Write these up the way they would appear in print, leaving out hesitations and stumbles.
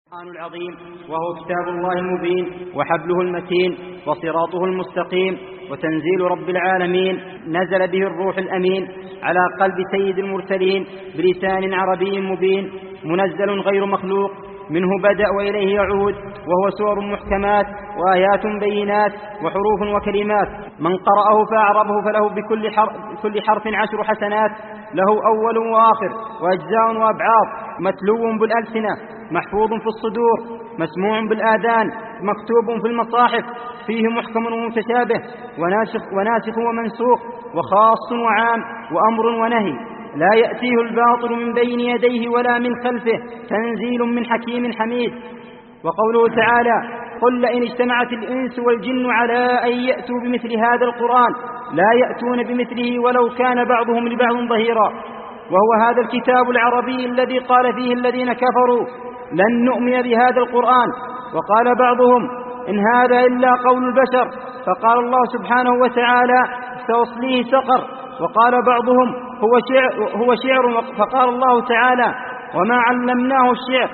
القرآن العظيم وهو كتاب الله المبين وحبله المتين وصراطه المستقيم وتنزيل رب العالمين، نزل به الروح الأمين على قلب سيد المرسلين بلسان عربي مبين، منزل غير مخلوق، منه بدأ وإليه يعود، وهو سور محكمات وآيات بينات وحروف وكلمات. من قرأه فأعربه فله بكل حرف 10 حسنات، له أول وآخر وأجزاء وأبعاض، متلو بالألسنة، محفوظ في الصدور، مسموع بالآذان، مكتوب في المصاحف، فيه محكم ومتشابه، وناسخ ومنسوخ، وخاص وعام، وأمر ونهي، لا يأتيه الباطل من بين يديه ولا من خلفه، تنزيل من حكيم حميد. وقوله تعالى: قل لئن اجتمعت الإنس والجن على أن يأتوا بمثل هذا القرآن لا يأتون بمثله ولو كان بعضهم لبعض ظهيرا. وهو هذا الكتاب العربي الذي قال فيه الذين كفروا: لن نؤمن بهذا القرآن. وقال بعضهم: إن هذا إلا قول البشر. فقال الله سبحانه وتعالى: سأصليه سقر. وقال بعضهم: هو شعر. فقال الله تعالى: وما علمناه الشعر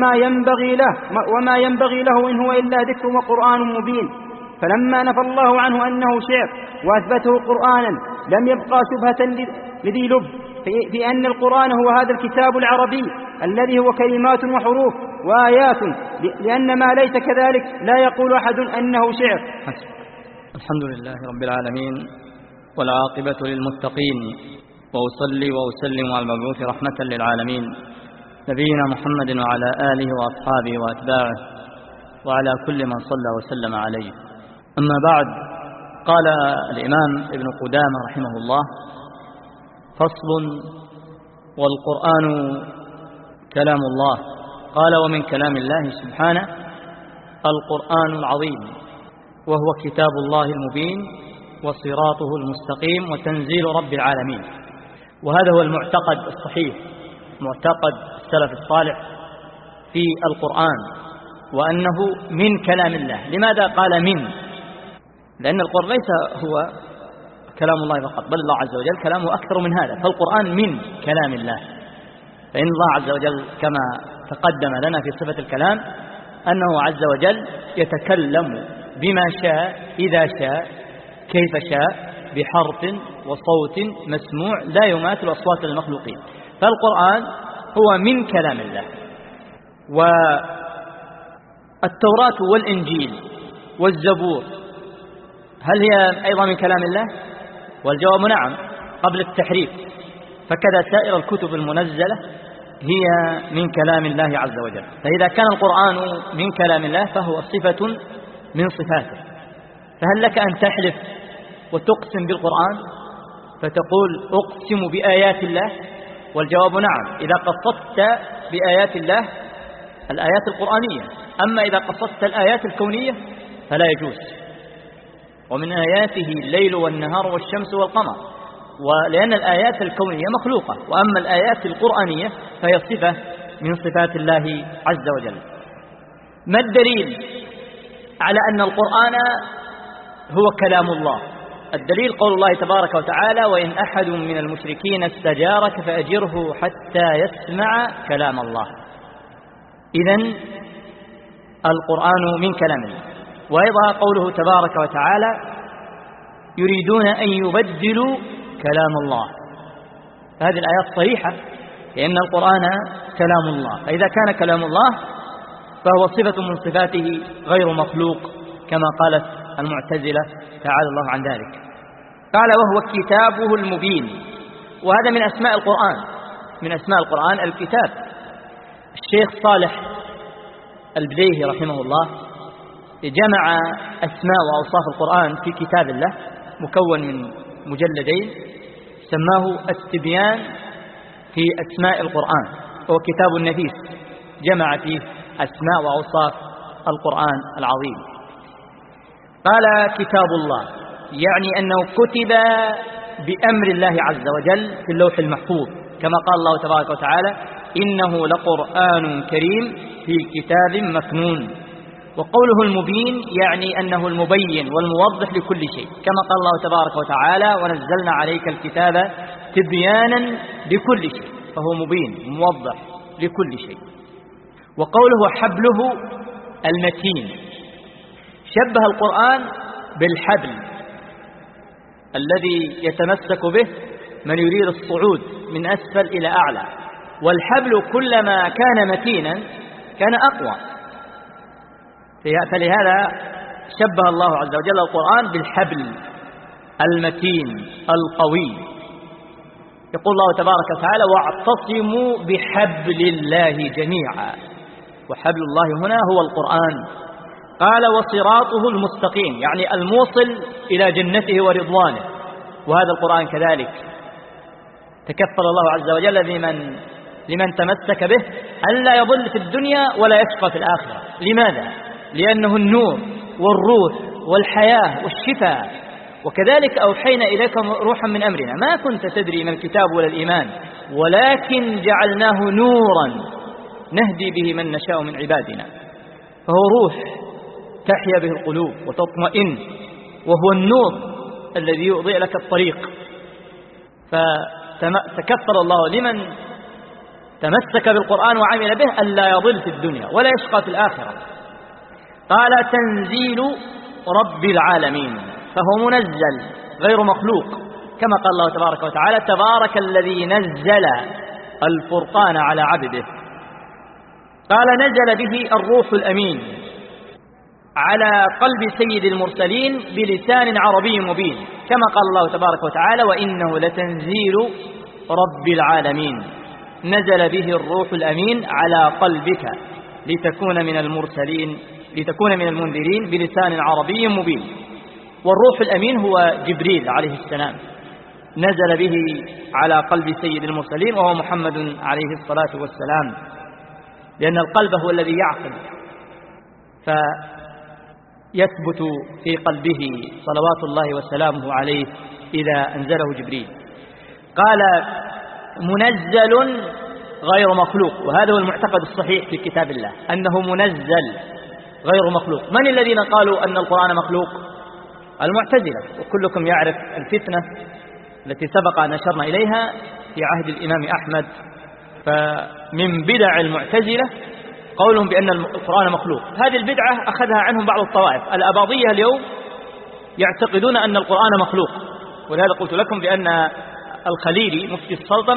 وما ينبغي له إن هو إلا ذكر وقرآن مبين. فلما نفى الله عنه أنه شعر وأثبته قرآنا لم يبقى شبهة لذي لب في أن القرآن هو هذا الكتاب العربي الذي هو كلمات وحروف وآيات، لأن ما ليس كذلك لا يقول أحد أنه شعر. الحمد لله رب العالمين، والعاقبة للمتقين، وأصلي وأسلم على المبعوث رحمة للعالمين نبينا محمد وعلى آله وأصحابه وأتباعه وعلى كل من صلى وسلم عليه. أما بعد، قال الإمام ابن قدامة رحمه الله: فصل: والقرآن كلام الله. قال: ومن كلام الله سبحانه القرآن العظيم، وهو كتاب الله المبين وصراطه المستقيم وتنزيل رب العالمين. وهذا هو المعتقد الصحيح، معتقد السلف الصالح في القرآن، وأنه من كلام الله. لماذا قال من؟ لأن القرآن ليس هو كلام الله فقط، بل الله عز وجل كلامه أكثر من هذا، فالقرآن من كلام الله. فإن الله عز وجل كما تقدم لنا في صفة الكلام أنه عز وجل يتكلم بما شاء إذا شاء كيف شاء، بحرف وصوت مسموع لا يماثل أصوات المخلوقين. فالقرآن هو من كلام الله. والتوراة والإنجيل والزبور هل هي أيضا من كلام الله؟ والجواب نعم، قبل التحريف. فكذا سائر الكتب المنزلة هي من كلام الله عز وجل. فإذا كان القرآن من كلام الله فهو صفة من صفاته. فهل لك أن تحلف وتقسم بالقرآن فتقول أقسم بآيات الله؟ والجواب نعم، إذا قصدت بآيات الله الآيات القرآنية. أما إذا قصدت الآيات الكونية فلا يجوز. ومن آياته الليل والنهار والشمس والقمر، ولأن الآيات الكونية مخلوقة، وأما الآيات القرآنية فهي صفة من صفات الله عز وجل. ما الدليل على أن القرآن هو كلام الله؟ الدليل قول الله تبارك وتعالى: وإن أحد من المشركين استجارك فأجره حتى يسمع كلام الله. إذن القرآن من كلام الله. وأيضا قوله تبارك وتعالى: يريدون أن يبدلوا كلام الله. هذه الآيات صريحة لأن القرآن كلام الله. فإذا كان كلام الله فهو صفة من صفاته غير مخلوق كما قالت المعتزلة تعالى الله عن ذلك. قال: وهو كتابه المبين. وهذا من أسماء القرآن، من أسماء القرآن الكتاب. الشيخ صالح البديهي رحمه الله جمع أسماء وأوصاف القرآن في كتاب الله مكون من مجلدين سماه التبيان في أسماء القرآن، وهو كتاب نفيس جمع فيه أسماء وأوصاف القرآن العظيم. قال: كتاب الله يعني أنه كتب بأمر الله عز وجل في اللوح المحفوظ، كما قال الله تبارك وتعالى: إنه لقرآن كريم في كتاب مكنون. وقوله المبين يعني أنه المبين والموضح لكل شيء، كما قال الله تبارك وتعالى: ونزلنا عليك الكتاب تبيانا لكل شيء. فهو مبين موضح لكل شيء. وقوله حبله المتين، شبه القرآن بالحبل الذي يتمسك به من يريد الصعود من أسفل إلى أعلى، والحبل كلما كان متينا كان أقوى، فلهذا شبه الله عز وجل القرآن بالحبل المتين القوي. يقول الله تبارك وتعالى: واعتصموا بحبل الله جميعا، وحبل الله هنا هو القرآن. قال: وصراطه المستقيم، يعني الموصل إلى جنته ورضوانه، وهذا القرآن كذلك تكفل الله عز وجل لمن تمسك به ألا يضل في الدنيا ولا يشقى في الآخرة. لماذا؟ لأنه النور والروح والحياة والشفاء. وكذلك أوحينا إليكم روحا من أمرنا ما كنت تدري ما الكتاب ولا الإيمان ولكن جعلناه نورا نهدي به من نشاء من عبادنا. فهو روح تحيا به القلوب وتطمئن، وهو النور الذي يضيء لك الطريق. فتكفل الله لمن تمسك بالقرآن وعمل به ألا يضل في الدنيا ولا يشقى في الآخرة. قال: تنزيل رب العالمين، فهو منزل غير مخلوق، كما قال الله تبارك وتعالى: تبارك الذي نزل الفرقان على عبده. قال: نزل به الروح الأمين على قلب سيد المرسلين بلسان عربي مبين، كما قال الله تبارك وتعالى: وإنه لتنزيل رب العالمين نزل به الروح الأمين على قلبك لتكون من المرسلين لتكون من المنذرين بلسان عربي مبين. والروح الأمين هو جبريل عليه السلام، نزل به على قلب سيد المرسلين وهو محمد عليه الصلاة والسلام، لأن القلب هو الذي يعقل، فيثبت في قلبه صلوات الله وسلامه عليه إذا أنزله جبريل. قال: منزل غير مخلوق، وهذا هو المعتقد الصحيح في كتاب الله أنه منزل غير مخلوق. من الذين قالوا أن القرآن مخلوق؟ المعتزلة، وكلكم يعرف الفتنة التي سبق أن أشرنا إليها في عهد الإمام أحمد. فمن بدع المعتزلة قولهم بأن القرآن مخلوق. هذه البدعة أخذها عنهم بعض الطوائف. الأباضية اليوم يعتقدون أن القرآن مخلوق، ولهذا قلت لكم بأن الخليلي مفتي السلطنة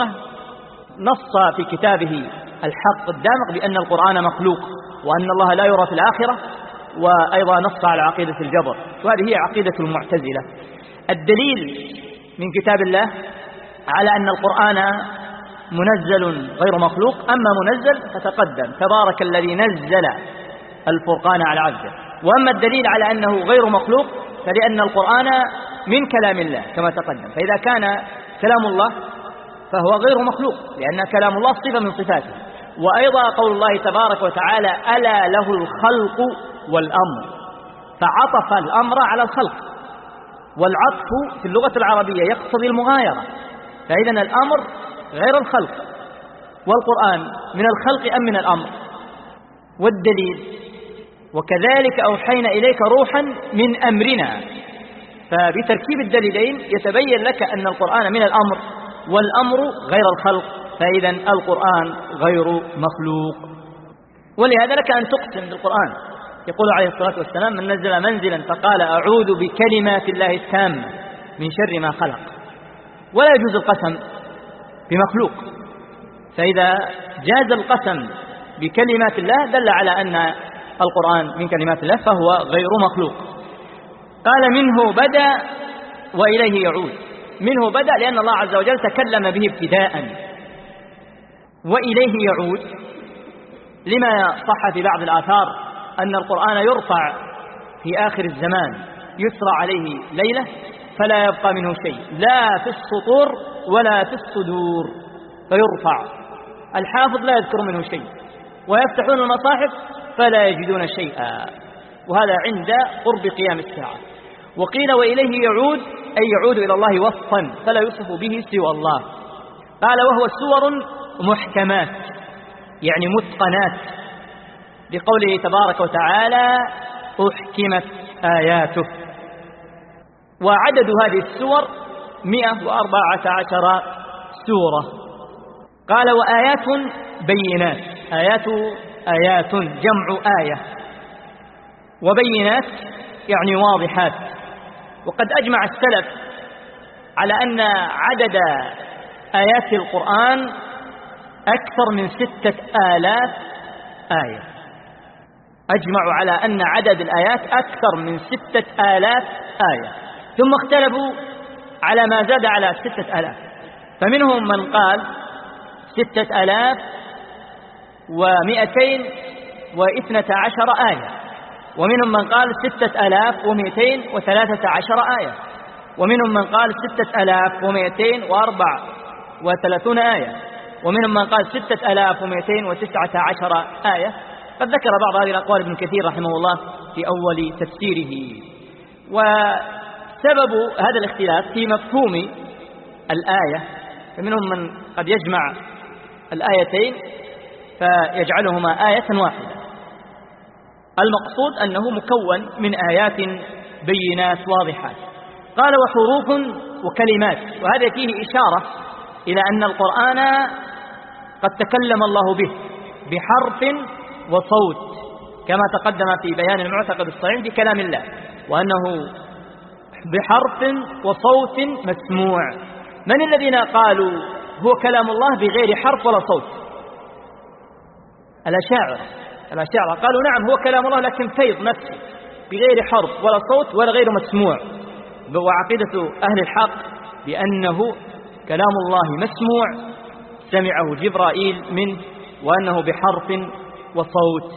نص في كتابه الحق الدامغ بأن القرآن مخلوق وأن الله لا يرى في الآخرة، وأيضا نص على عقيدة الجبر، وهذه هي عقيدة المعتزلة. الدليل من كتاب الله على أن القرآن منزل غير مخلوق. أما منزل فتقدم: تبارك الذي نزل الفرقان على عبده. وأما الدليل على أنه غير مخلوق فلأن القرآن من كلام الله كما تقدم، فإذا كان كلام الله فهو غير مخلوق لأن كلام الله صفة من صفاته. وأيضا قول الله تبارك وتعالى: ألا له الخلق والأمر، فعطف الأمر على الخلق، والعطف في اللغة العربية يقتضي المغايرة، فإذا الأمر غير الخلق، والقرآن من الخلق أم من الأمر؟ والدليل: وكذلك أوحينا إليك روحا من أمرنا. فبتركيب الدليلين يتبين لك أن القرآن من الأمر والأمر غير الخلق، فإذا القرآن غير مخلوق. ولهذا لك أن تقسم بالقرآن. يقول عليه الصلاة والسلام: من نزل منزلا فقال أعوذ بكلمات الله التامة من شر ما خلق. ولا يجوز القسم بمخلوق، فإذا جاز القسم بكلمات الله دل على أن القرآن من كلمات الله فهو غير مخلوق. قال: منه بدأ وإليه يعود. منه بدأ لأن الله عز وجل تكلم به ابتداء، وإليه يعود لما صح في بعض الآثار أن القرآن يرفع في آخر الزمان، يسرى عليه ليلة فلا يبقى منه شيء، لا في السطور ولا في الصدور، فيرفع. الحافظ لا يذكر منه شيء، ويفتحون المصاحف فلا يجدون شيئا، وهذا عند قرب قيام الساعة. وقيل وإليه يعود أي يعود إلى الله وصفا فلا يصف به سوى الله. قال: وهو سور محكمات، يعني متقنات، بقوله تبارك وتعالى: أحكمت آياته. وعدد هذه السور 114 سورة. قال: وآيات بينات. آيات آيات جمع آية، وبينات يعني واضحات. وقد أجمع السلف على أن عدد آيات القرآن أكثر من 6000 آية. أجمعوا على أن عدد الآيات أكثر من 6000 آية، ثم اختلفوا على ما زاد على 6000، فمنهم من قال 6212 آية، ومنهم من قال 6213 آية، ومنهم من قال 6234 آية، ومنهم من قال 6219 آية. قد ذكر بعض هذه الأقوال ابن كثير رحمه الله في أول تفسيره. وسبب هذا الاختلاف في مفهوم الآية، فمنهم من قد يجمع الآيتين فيجعلهما آية واحدة. المقصود أنه مكون من آيات بينات واضحات. قال وحروف وكلمات، وهذا فيه إشارة إلى أن القرآن قد تكلم الله به بحرف وصوت، كما تقدم في بيان المعتقد الصحيح في كلام الله، وأنه بحرف وصوت مسموع. من الذين قالوا هو كلام الله بغير حرف ولا صوت؟ الأشاعرة قالوا نعم هو كلام الله لكن فيض نفسي بغير حرف ولا صوت ولا غير مسموع. وعقيدة أهل الحق بأنه كلام الله مسموع سمعه جبرائيل منه، وأنه بحرف وصوت.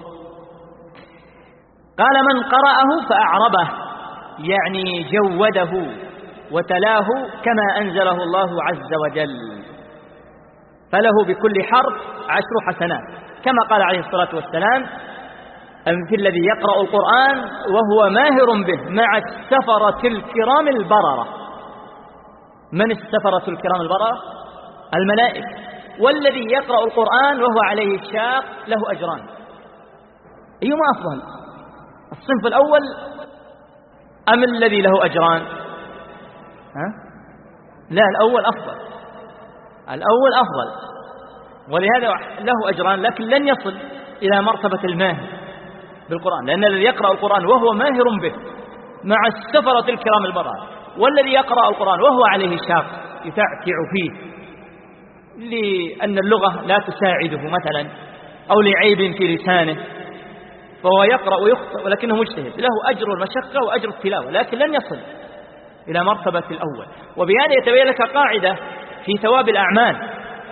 قال من قرأه فأعربه يعني جوده وتلاه كما أنزله الله عز وجل، فله بكل حرف 10 حسنات، كما قال عليه الصلاة والسلام في الذي يقرأ القرآن وهو ماهر به مع السفرة الكرام البررة. من السفرة الكرام البررة؟ الملائكة. والذي يقرأ القرآن وهو عليه شاق له أجران. أيهما أفضل؟ الصنف الأول أم الذي له أجران؟ لا، الأول أفضل، الأول أفضل، ولهذا له أجران، لكن لن يصل إلى مرتبة الماهر بالقرآن، لأن الذي يقرأ القرآن وهو ماهر به مع السفرة الكرام البررة، والذي يقرأ القرآن وهو عليه شاق يتعتع فيه لأن اللغة لا تساعده مثلا أو لعيب في لسانه، فهو يقرأ ويخطئ ولكنه مجتهد، له أجر المشقة وأجر التلاوة، لكن لن يصل إلى مرتبة الأول. وبهذا يتبين لك قاعدة في ثواب الأعمال،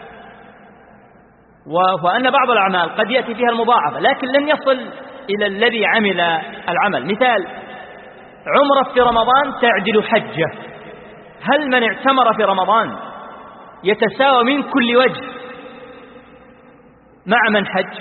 وأن بعض الأعمال قد يأتي فيها المضاعفة لكن لن يصل إلى الذي عمل العمل. مثال: عمرة في رمضان تعدل حجة. هل من اعتمر في رمضان يتساوى من كل وجه مع من حج؟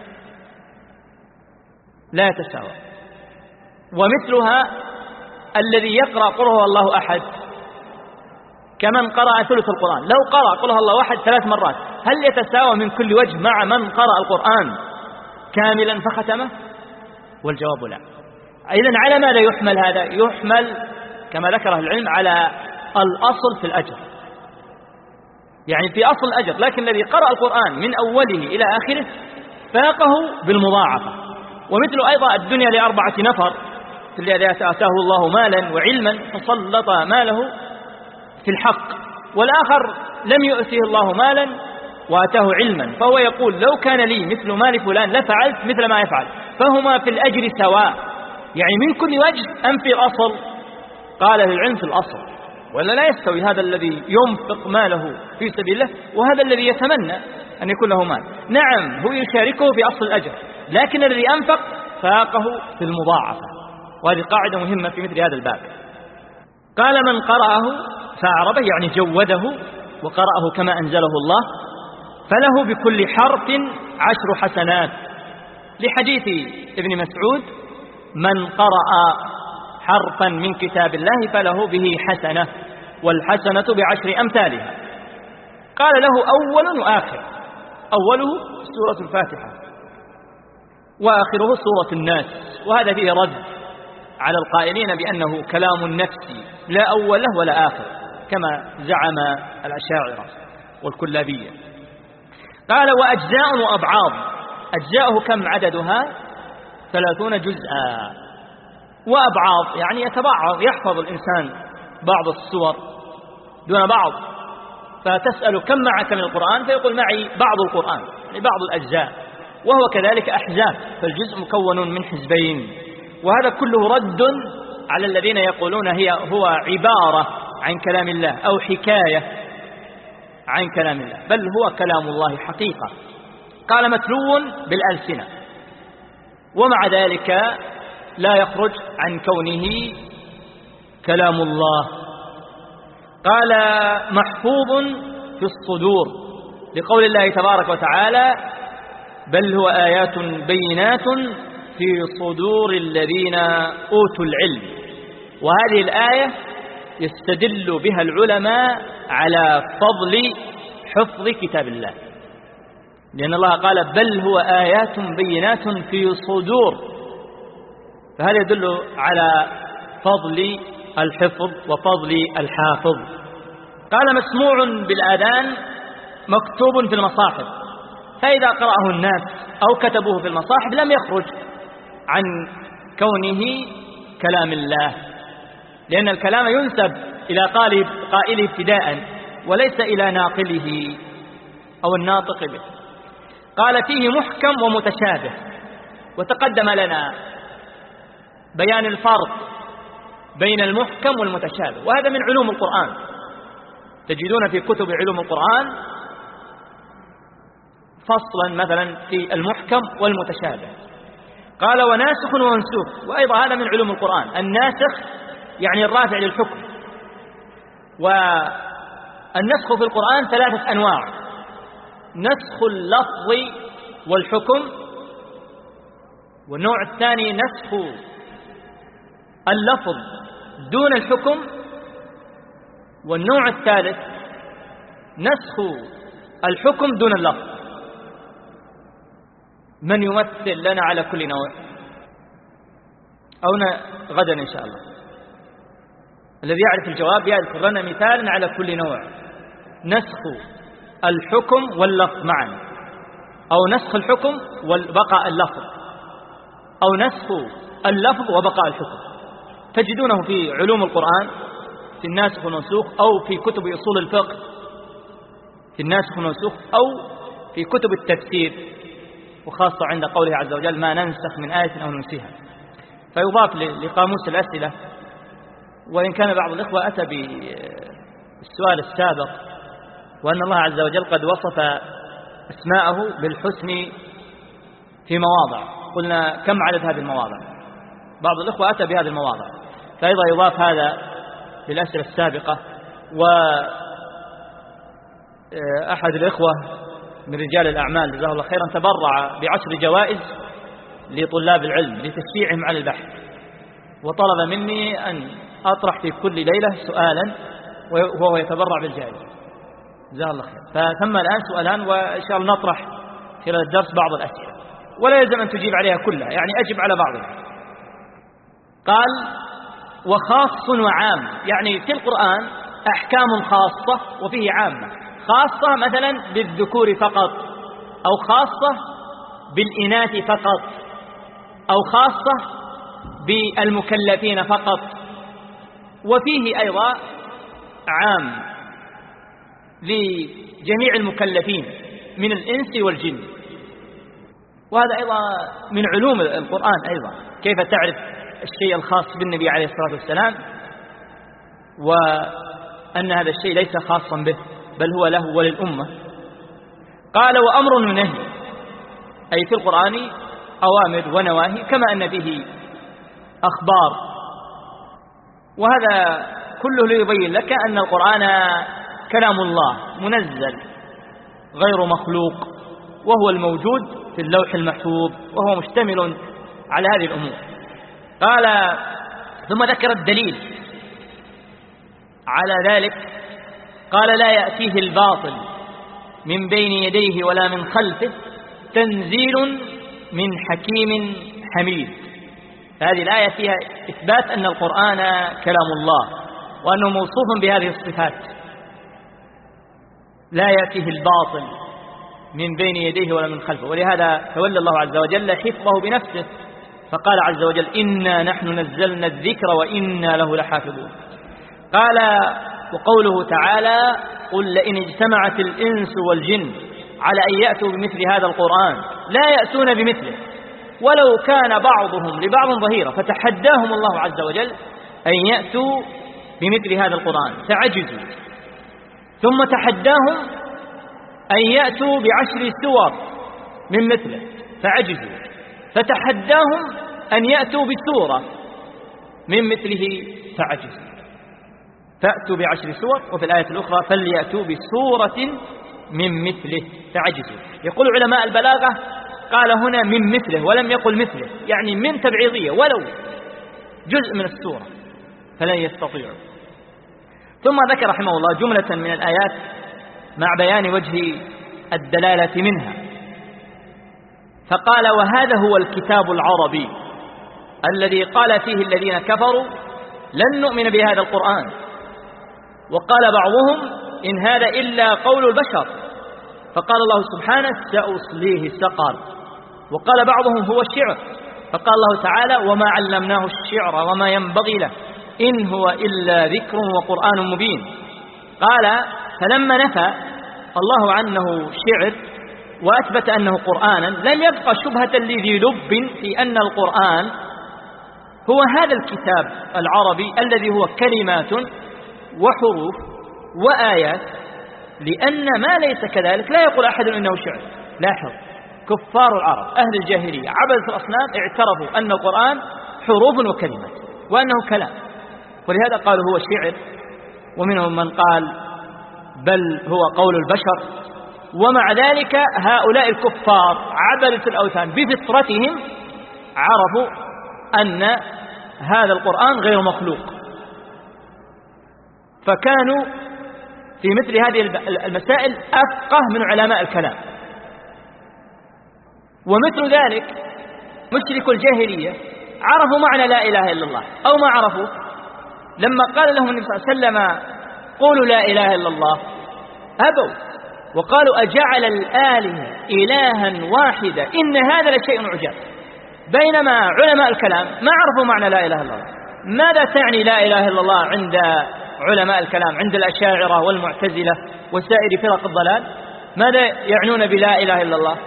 لا يتساوى. ومثلها الذي يقرأ قل هو الله أحد كمن قرأ ثلث القرآن، لو قرأ قل هو الله أحد 3 مرات هل يتساوى من كل وجه مع من قرأ القرآن كاملا فختمه؟ والجواب لا. إذن على ماذا يحمل هذا؟ يحمل كما ذكره العلم على الأصل في الأجر، يعني في أصل الأجر، لكن الذي قرأ القرآن من أوله إلى آخره فاقه بالمضاعفة. ومثل أيضا الدنيا ل4 نفر: الذي آتاه الله مالا وعلما فسلط ماله في الحق، والآخر لم يؤته الله مالا وآتاه علما، فهو يقول لو كان لي مثل مال فلان لفعلت مثل ما يفعل، فهما في الأجر سواء، يعني من كل وجه أم في الأصل؟ قال العلم في الأصل، ولا لا يستوي هذا الذي ينفق ماله في سبيل الله وهذا الذي يتمنى أن يكون له مال. نعم هو يشاركه في أصل الأجر، لكن الذي أنفق فاقه في المضاعفة، وهذه قاعدة مهمة في مثل هذا الباب. قال من قرأه فأعربه يعني جوده وقرأه كما أنزله الله فله بكل حرف 10 حسنات، لحديث ابن مسعود: من قرأ حرفا من كتاب الله فله به حسنة والحسنة ب10 أمثالها. قال له أول وآخر: أوله سورة الفاتحة وآخره سورة الناس، وهذا فيه رد على القائلين بأنه كلام نفسي لا أول له ولا آخر كما زعم الأشاعرة والكلابية. قال وأجزاء وأبعاض، أجزاؤه كم عددها؟ 30 جزءا، وأبعاض يعني يتبعض، يحفظ الإنسان بعض السور دون بعض، فتسأل كم معك من القرآن فيقول معي بعض القرآن، يعني بعض الأجزاء. وهو كذلك أحزاب، فالجزء مكون من حزبين. وهذا كله رد على الذين يقولون هو عبارة عن كلام الله أو حكاية عن كلام الله، بل هو كلام الله حقيقة. قال متلو بالألسنة، ومع ذلك لا يخرج عن كونه كلام الله. قال محفوظ في الصدور، لقول الله تبارك وتعالى بل هو آيات بينات في صدور الذين أوتوا العلم. وهذه الآية يستدل بها العلماء على فضل حفظ كتاب الله، لأن الله قال بل هو آيات بينات في صدور، فهذا يدل على فضل الحفظ وفضل الحافظ. قال مسموع بالآذان مكتوب في المصاحف، فإذا قرأه الناس أو كتبوه في المصاحف لم يخرج عن كونه كلام الله، لأن الكلام ينسب إلى قائله ابتداء وليس إلى ناقله أو الناطق به. قال فيه محكم ومتشابه، وتقدم لنا بيان الفرق بين المحكم والمتشابه، وهذا من علوم القرآن، تجدون في كتب علوم القرآن فصلا مثلا في المحكم والمتشابه. قال وناسخ ومنسوخ، وأيضا هذا من علوم القرآن. الناسخ يعني الرافع للحكم، والنسخ في القرآن 3 أنواع: نسخ اللفظ والحكم، والنوع الثاني نسخ اللفظ دون الحكم، والنوع الثالث نسخ الحكم دون اللفظ. من يمثل لنا على كل نوع؟ أو غدا إن شاء الله الذي يعرف الجواب يذكر لنا مثال على كل نوع: نسخ الحكم واللفظ معا، أو نسخ الحكم وبقاء اللفظ، أو نسخ اللفظ وبقاء الحكم. تجدونه في علوم القرآن في الناسخ والمنسوخ، أو في كتب أصول الفقه في الناسخ والمنسوخ، أو في كتب التفسير، وخاصة عند قوله عز وجل ما ننسخ من آية أو ننسيها، فيضاف لقاموس الأسئلة. وإن كان بعض الإخوة أتى بالسؤال السابق وأن الله عز وجل قد وصف أسماءه بالحسن في مواضع، قلنا كم عدد هذه المواضع؟ بعض الإخوة أتى بهذه المواضع، فأيضا يضاف هذا للأسئلة السابقة. وأحد الإخوة من رجال الأعمال جزاه الله خيرا تبرع ب10 جوائز لطلاب العلم لتشجيعهم على البحث، وطلب مني أن أطرح في كل ليلة سؤالا وهو يتبرع بالجائزة، جزاه الله خير. فثم الآن سؤالان، وإن شاء الله نطرح خلال الدرس بعض الأسئلة، ولا يلزم أن تجيب عليها كلها، يعني أجب على بعضها. قال وخاص وعام، يعني في القرآن أحكام خاصة وفيه عامة. خاصة مثلا بالذكور فقط، أو خاصة بالإناث فقط، أو خاصة بالمكلفين فقط، وفيه أيضا عام لجميع المكلفين من الإنس والجن. وهذا أيضا من علوم القرآن، أيضا كيف تعرف الشيء الخاص بالنبي عليه الصلاة والسلام، وأن هذا الشيء ليس خاصا به بل هو له وللأمة. قال وأمر ونهي، أي في القرآن أوامر ونواهي كما أن فيه أخبار، وهذا كله ليبين لك أن القرآن كلام الله منزل غير مخلوق، وهو الموجود في اللوح المحفوظ، وهو مشتمل على هذه الأمور. قال ثم ذكر الدليل على ذلك، قال لا يأتيه الباطل من بين يديه ولا من خلفه تنزيل من حكيم حميد. هذه الآية فيها إثبات أن القرآن كلام الله، وأنه موصوف بهذه الصفات: لا يأتيه الباطل من بين يديه ولا من خلفه، ولهذا تولى الله عز وجل حفظه بنفسه، فقال عز وجل إنا نحن نزلنا الذكر وإنا له لحافظون. قال وقوله تعالى قل لئن اجتمعت الإنس والجن على أن يأتوا بمثل هذا القرآن لا يأتون بمثله ولو كان بعضهم لبعض ظهيرا، فتحداهم الله عز وجل أن يأتوا بمثل هذا القرآن فعجزوا، ثم تحداهم أن يأتوا ب10 سور من مثله فعجزوا، فتحداهم أن يأتوا بسورة من مثله فعجزوا، فأتوا ب10 سور، وفي الآية الأخرى فليأتوا بسورة من مثله فعجزوا. يقول علماء البلاغة قال هنا من مثله ولم يقل مثله، يعني من تبعيضية ولو جزء من السورة فلن يستطيعوا. ثم ذكر رحمه الله جملة من الآيات مع بيان وجه الدلالة منها، فقال وهذا هو الكتاب العربي الذي قال فيه الذين كفروا لن نؤمن بهذا القرآن، وقال بعضهم إن هذا إلا قول البشر، فقال الله سبحانه سأصليه سقر، وقال بعضهم هو الشعر، فقال الله تعالى وما علمناه الشعر وما ينبغي له إن هو إلا ذكر وقرآن مبين. قال فلما نفى الله عنه شعر وأثبت أنه قرآنا لم يبقى شبهة لذي لب في أن القرآن هو هذا الكتاب العربي الذي هو كلمات وحروف وآيات، لأن ما ليس كذلك لا يقول أحد إنه شعر. لاحظ كفار العرب أهل الجاهلية عبدة الأصنام اعترفوا أن القرآن حروف وكلمات وأنه كلام، ولهذا قالوا هو شعر، ومنهم من قال بل هو قول البشر. ومع ذلك هؤلاء الكفار عبدة الأوثان بفطرتهم عرفوا أن هذا القرآن غير مخلوق، فكانوا في مثل هذه المسائل أفقه من علماء الكلام. ومثل ذلك مشرك الجاهلية عرفوا معنى لا إله إلا الله أو ما عرفوا، لما قال لهم النبي صلى الله عليه وسلم قولوا لا إله إلا الله أبوا وقالوا أجعل الآلهة إلها واحدا إن هذا لشيء عجاب. بينما علماء الكلام ما عرفوا معنى لا إله إلا الله. ماذا تعني لا إله إلا الله عند علماء الكلام، عند الأشاعرة والمعتزلة وسائر فرق الضلال؟ ماذا يعنون بلا إله إلا الله؟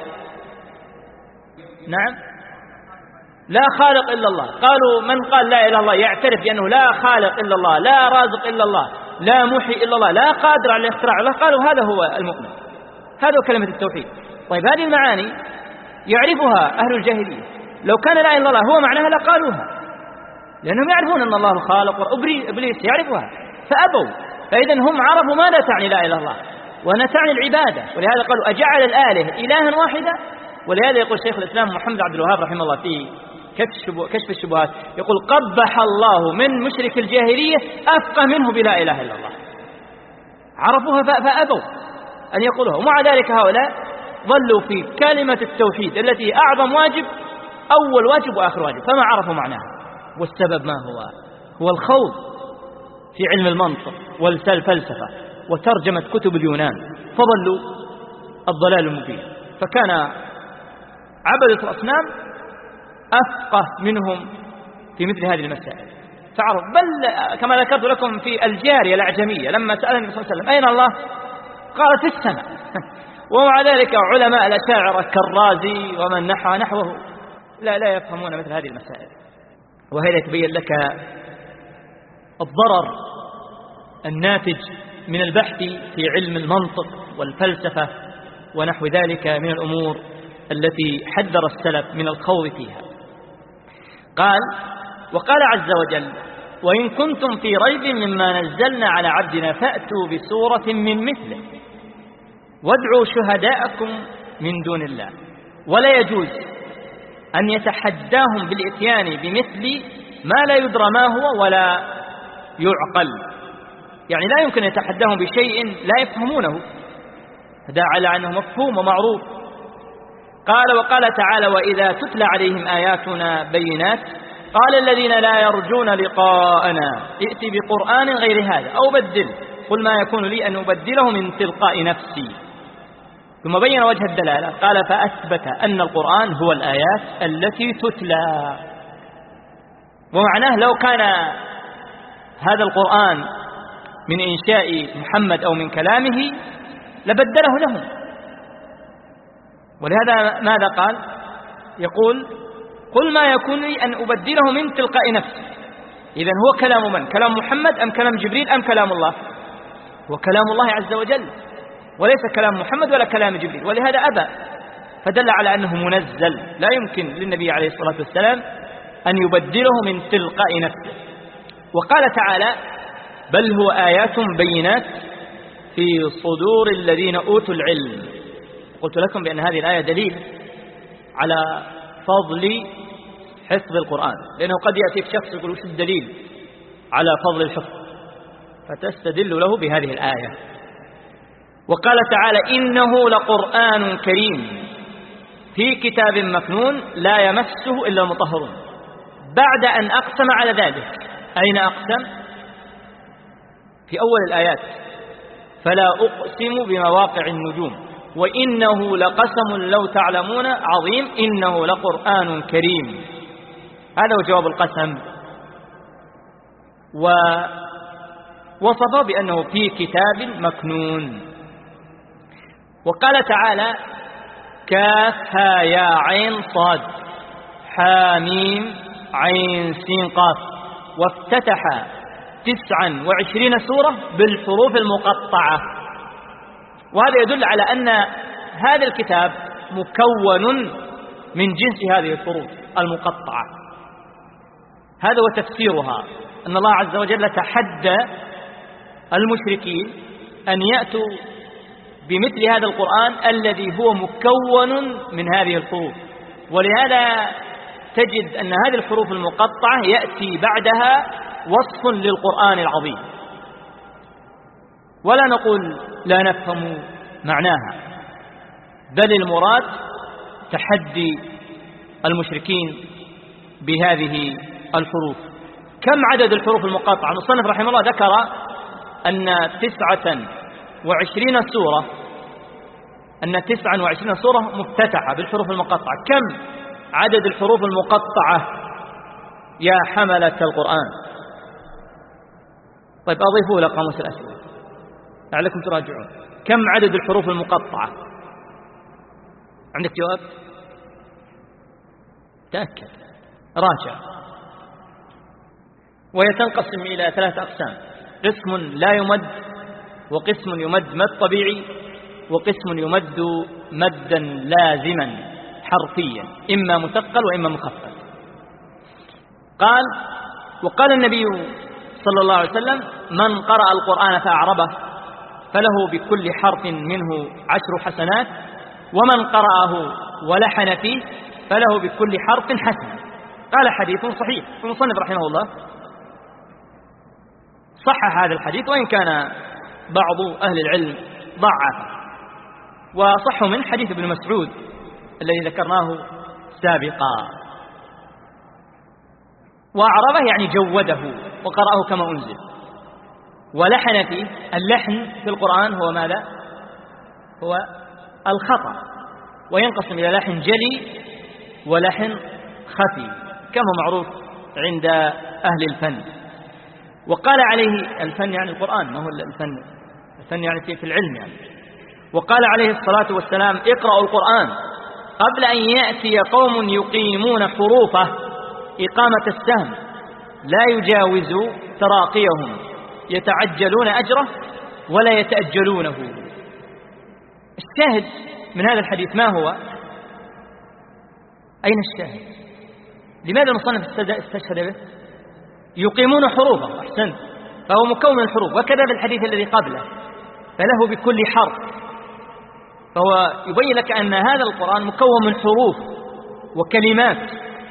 نعم لا خالق إلا الله. قالوا من قال لا إله إلا الله يعترف بأنه لا خالق إلا الله، لا رازق إلا الله، لا محيي إلا الله، لا قادر على الاختراع الله، قالوا هذا هو المؤمن، هذا هو كلمة التوحيد. طيب هذه المعاني يعرفها أهل الجاهلية، لو كان لا إله إلا الله هو معناها لقالوها، لأنهم يعرفون أن الله خالق، وإبليس يعرفها فأبوا. فإذا هم عرفوا ماذا تعني لا إله إلا الله وأنها تعني العبادة، ولهذا قالوا أجعل الآلهة إلها واحدا. ولهذا يقول شيخ الإسلام محمد عبد الوهاب رحمه الله في كشف الشبهات يقول قبح الله من مشرك الجاهلية أفقه منه بلا إله إلا الله. عرفوها فأبوا أن يقولوها، ومع ذلك هؤلاء ظلوا في كلمة التوحيد التي أعظم واجب، أول واجب وآخر واجب، فما عرفوا معناها. والسبب ما هو الخوض في علم المنطق والفلسفة وترجمة كتب اليونان، فظلوا الضلال المبين. فكان عبدة الأصنام أفقه منهم في مثل هذه المسائل فعرف. بل كما ذكرت لكم في الجارية الأعجمية لما سأل النبي صلى الله عليه وسلم أين الله قال في السماء. ومع ذلك علماء الأشاعرة كالرازي ومن نحوه لا يفهمون مثل هذه المسائل. وهذا يتبين لك الضرر الناتج من البحث في علم المنطق والفلسفة ونحو ذلك من الأمور التي حذر السلف من الخوض فيها. قال وقال عز وجل وإن كنتم في ريب مما نزلنا على عبدنا فأتوا بسورة من مثله وادعوا شهداءكم من دون الله. ولا يجوز أن يتحداهم بالإتيان بمثل ما لا يدرى ما هو ولا يعقل، يعني لا يمكن يتحداهم بشيء لا يفهمونه، هذا على أنه مفهوم ومعروف. قال وقال تعالى وإذا تتلى عليهم آياتنا بينات قال الذين لا يرجون لقاءنا ائت بقرآن غير هذا أو بدل قل ما يكون لي أن أبدله من تلقاء نفسي. ثم بين وجه الدلالة قال فأثبت أن القرآن هو الآيات التي تتلى. ومعناه لو كان هذا القرآن من إنشاء محمد أو من كلامه لبدله لهم. ولهذا ماذا قال؟ يقول قل ما يكون لي أن أبدله من تلقاء نفسي. إذن هو كلام من؟ كلام محمد أم كلام جبريل أم كلام الله؟ هو كلام الله عز وجل وليس كلام محمد ولا كلام جبريل، ولهذا أبى، فدل على أنه منزل، لا يمكن للنبي عليه الصلاة والسلام أن يبدله من تلقاء نفسه. وقال تعالى بل هو آيات بينات في صدور الذين أوتوا العلم. قلت لكم بأن هذه الآية دليل على فضل حفظ القرآن، لأنه قد يأتيك شخص يقول وش الدليل على فضل الحفظ، فتستدل له بهذه الآية. وقال تعالى إنه لقرآن كريم في كتاب مكنون لا يمسه إلا المطهرون، بعد أن أقسم على ذلك. أين أقسم؟ في أول الآيات فلا أقسم بمواقع النجوم وإنه لقسم لو تعلمون عظيم إنه لقرآن كريم. هذا هو جواب القسم. ووصفه بأنه في كتاب مكنون. وقال تعالى كافها يا عين صاد حاميم عين سين قاف، وافتتح 29 سورة بالحروف المقطعة. وهذا يدل على أن هذا الكتاب مكون من جنس هذه الحروف المقطعة. هذا هو تفسيرها، أن الله عز وجل تحدى المشركين أن يأتوا بمثل هذا القرآن الذي هو مكون من هذه الحروف. ولهذا تجد أن هذه الحروف المقطعة يأتي بعدها وصف للقرآن العظيم، ولا نقول لا نفهم معناها، بل المراد تحدي المشركين بهذه الحروف. كم عدد الحروف المقطعة؟ المصنف رحمه الله ذكر أن 29 سورة مفتتحة بالحروف المقطعة. كم عدد الحروف المقطعة يا حملة القرآن؟ طيب أضيفوا إلى قاموس الأسئلة لعلكم تراجعون. كم عدد الحروف المقطعة؟ عندك جواب؟ تأكد، راجع. وهي تنقسم إلى 3 أقسام: قسم لا يمد، وقسم يمد مد طبيعي، وقسم يمد مدا لازما حرفيا إما مثقل وإما مخفف. وقال النبي صلى الله عليه وسلم من قرأ القرآن فأعربه فله بكل حرف منه 10 حسنات، ومن قرأه ولحن فيه فله بكل حرف حسنة. قال حديث صحيح. المصنف رحمه الله صحح هذا الحديث، وإن كان بعض أهل العلم ضعفه، وصح من حديث ابن مسعود الذي ذكرناه سابقا. وأعربه يعني جوده وقرأه كما أنزل. ولحن فيه، اللحن في القرآن هو ماذا؟ هو الخطأ، وينقسم إلى لحن جلي ولحن خفي كما معروف عند أهل الفن. وقال عليه الفن يعني القرآن، ما هو الفن يعني في العلم يعني. وقال عليه الصلاة والسلام اقرأوا القرآن قبل أن يأتي قوم يقيمون حروفه إقامة السهم لا يجاوز تراقيهم يتعجلون أجره ولا يتأجلونه. الشاهد من هذا الحديث ما هو؟ أين الشاهد؟ لماذا المصنف استشهد به؟ يقيمون حروفه، أحسنت، فهو مكون من الحروف. وكذا في الحديث الذي قبله فله بكل حرف، فهو يبين لك أن هذا القرآن مكون من حروف وكلمات.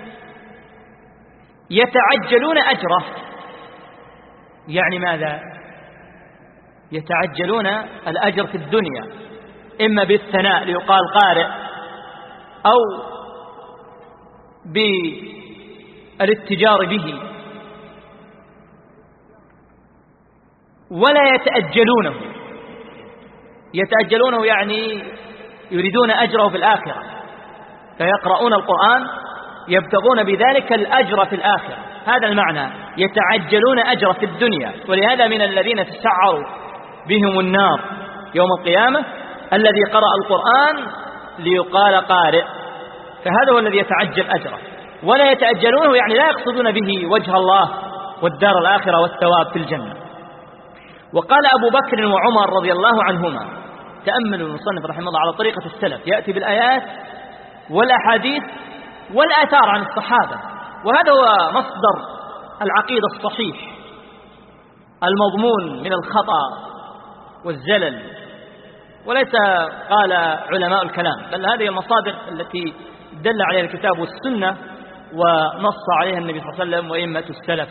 يتعجلون أجره يعني ماذا؟ يتعجلون الأجر في الدنيا، إما بالثناء ليقال قارئ، أو بالاتجار به، ولا يتأجلونه. يتأجلونه يعني يريدون أجره في الآخرة، فيقرؤون القرآن يبتغون بذلك الأجر في الآخرة، هذا المعنى، يتعجلون أجر في الدنيا. ولهذا من الذين تسعر بهم النار يوم القيامة الذي قرأ القرآن ليقال قارئ، فهذا هو الذي يتعجل أجره، ولا يتأجلونه يعني لا يقصدون به وجه الله والدار الآخرة والثواب في الجنة. وقال أبو بكر وعمر رضي الله عنهما، تأملوا المصنف رحمه الله على طريقة السلف، يأتي بالآيات والأحاديث والآثار عن الصحابة، وهذا هو مصدر العقيدة الصحيح المضمون من الخطأ والزلل، وليس قال علماء الكلام، بل هذه المصادر التي دل عليها الكتاب والسنة ونص عليها النبي صلى الله عليه وسلم وإمة السلف.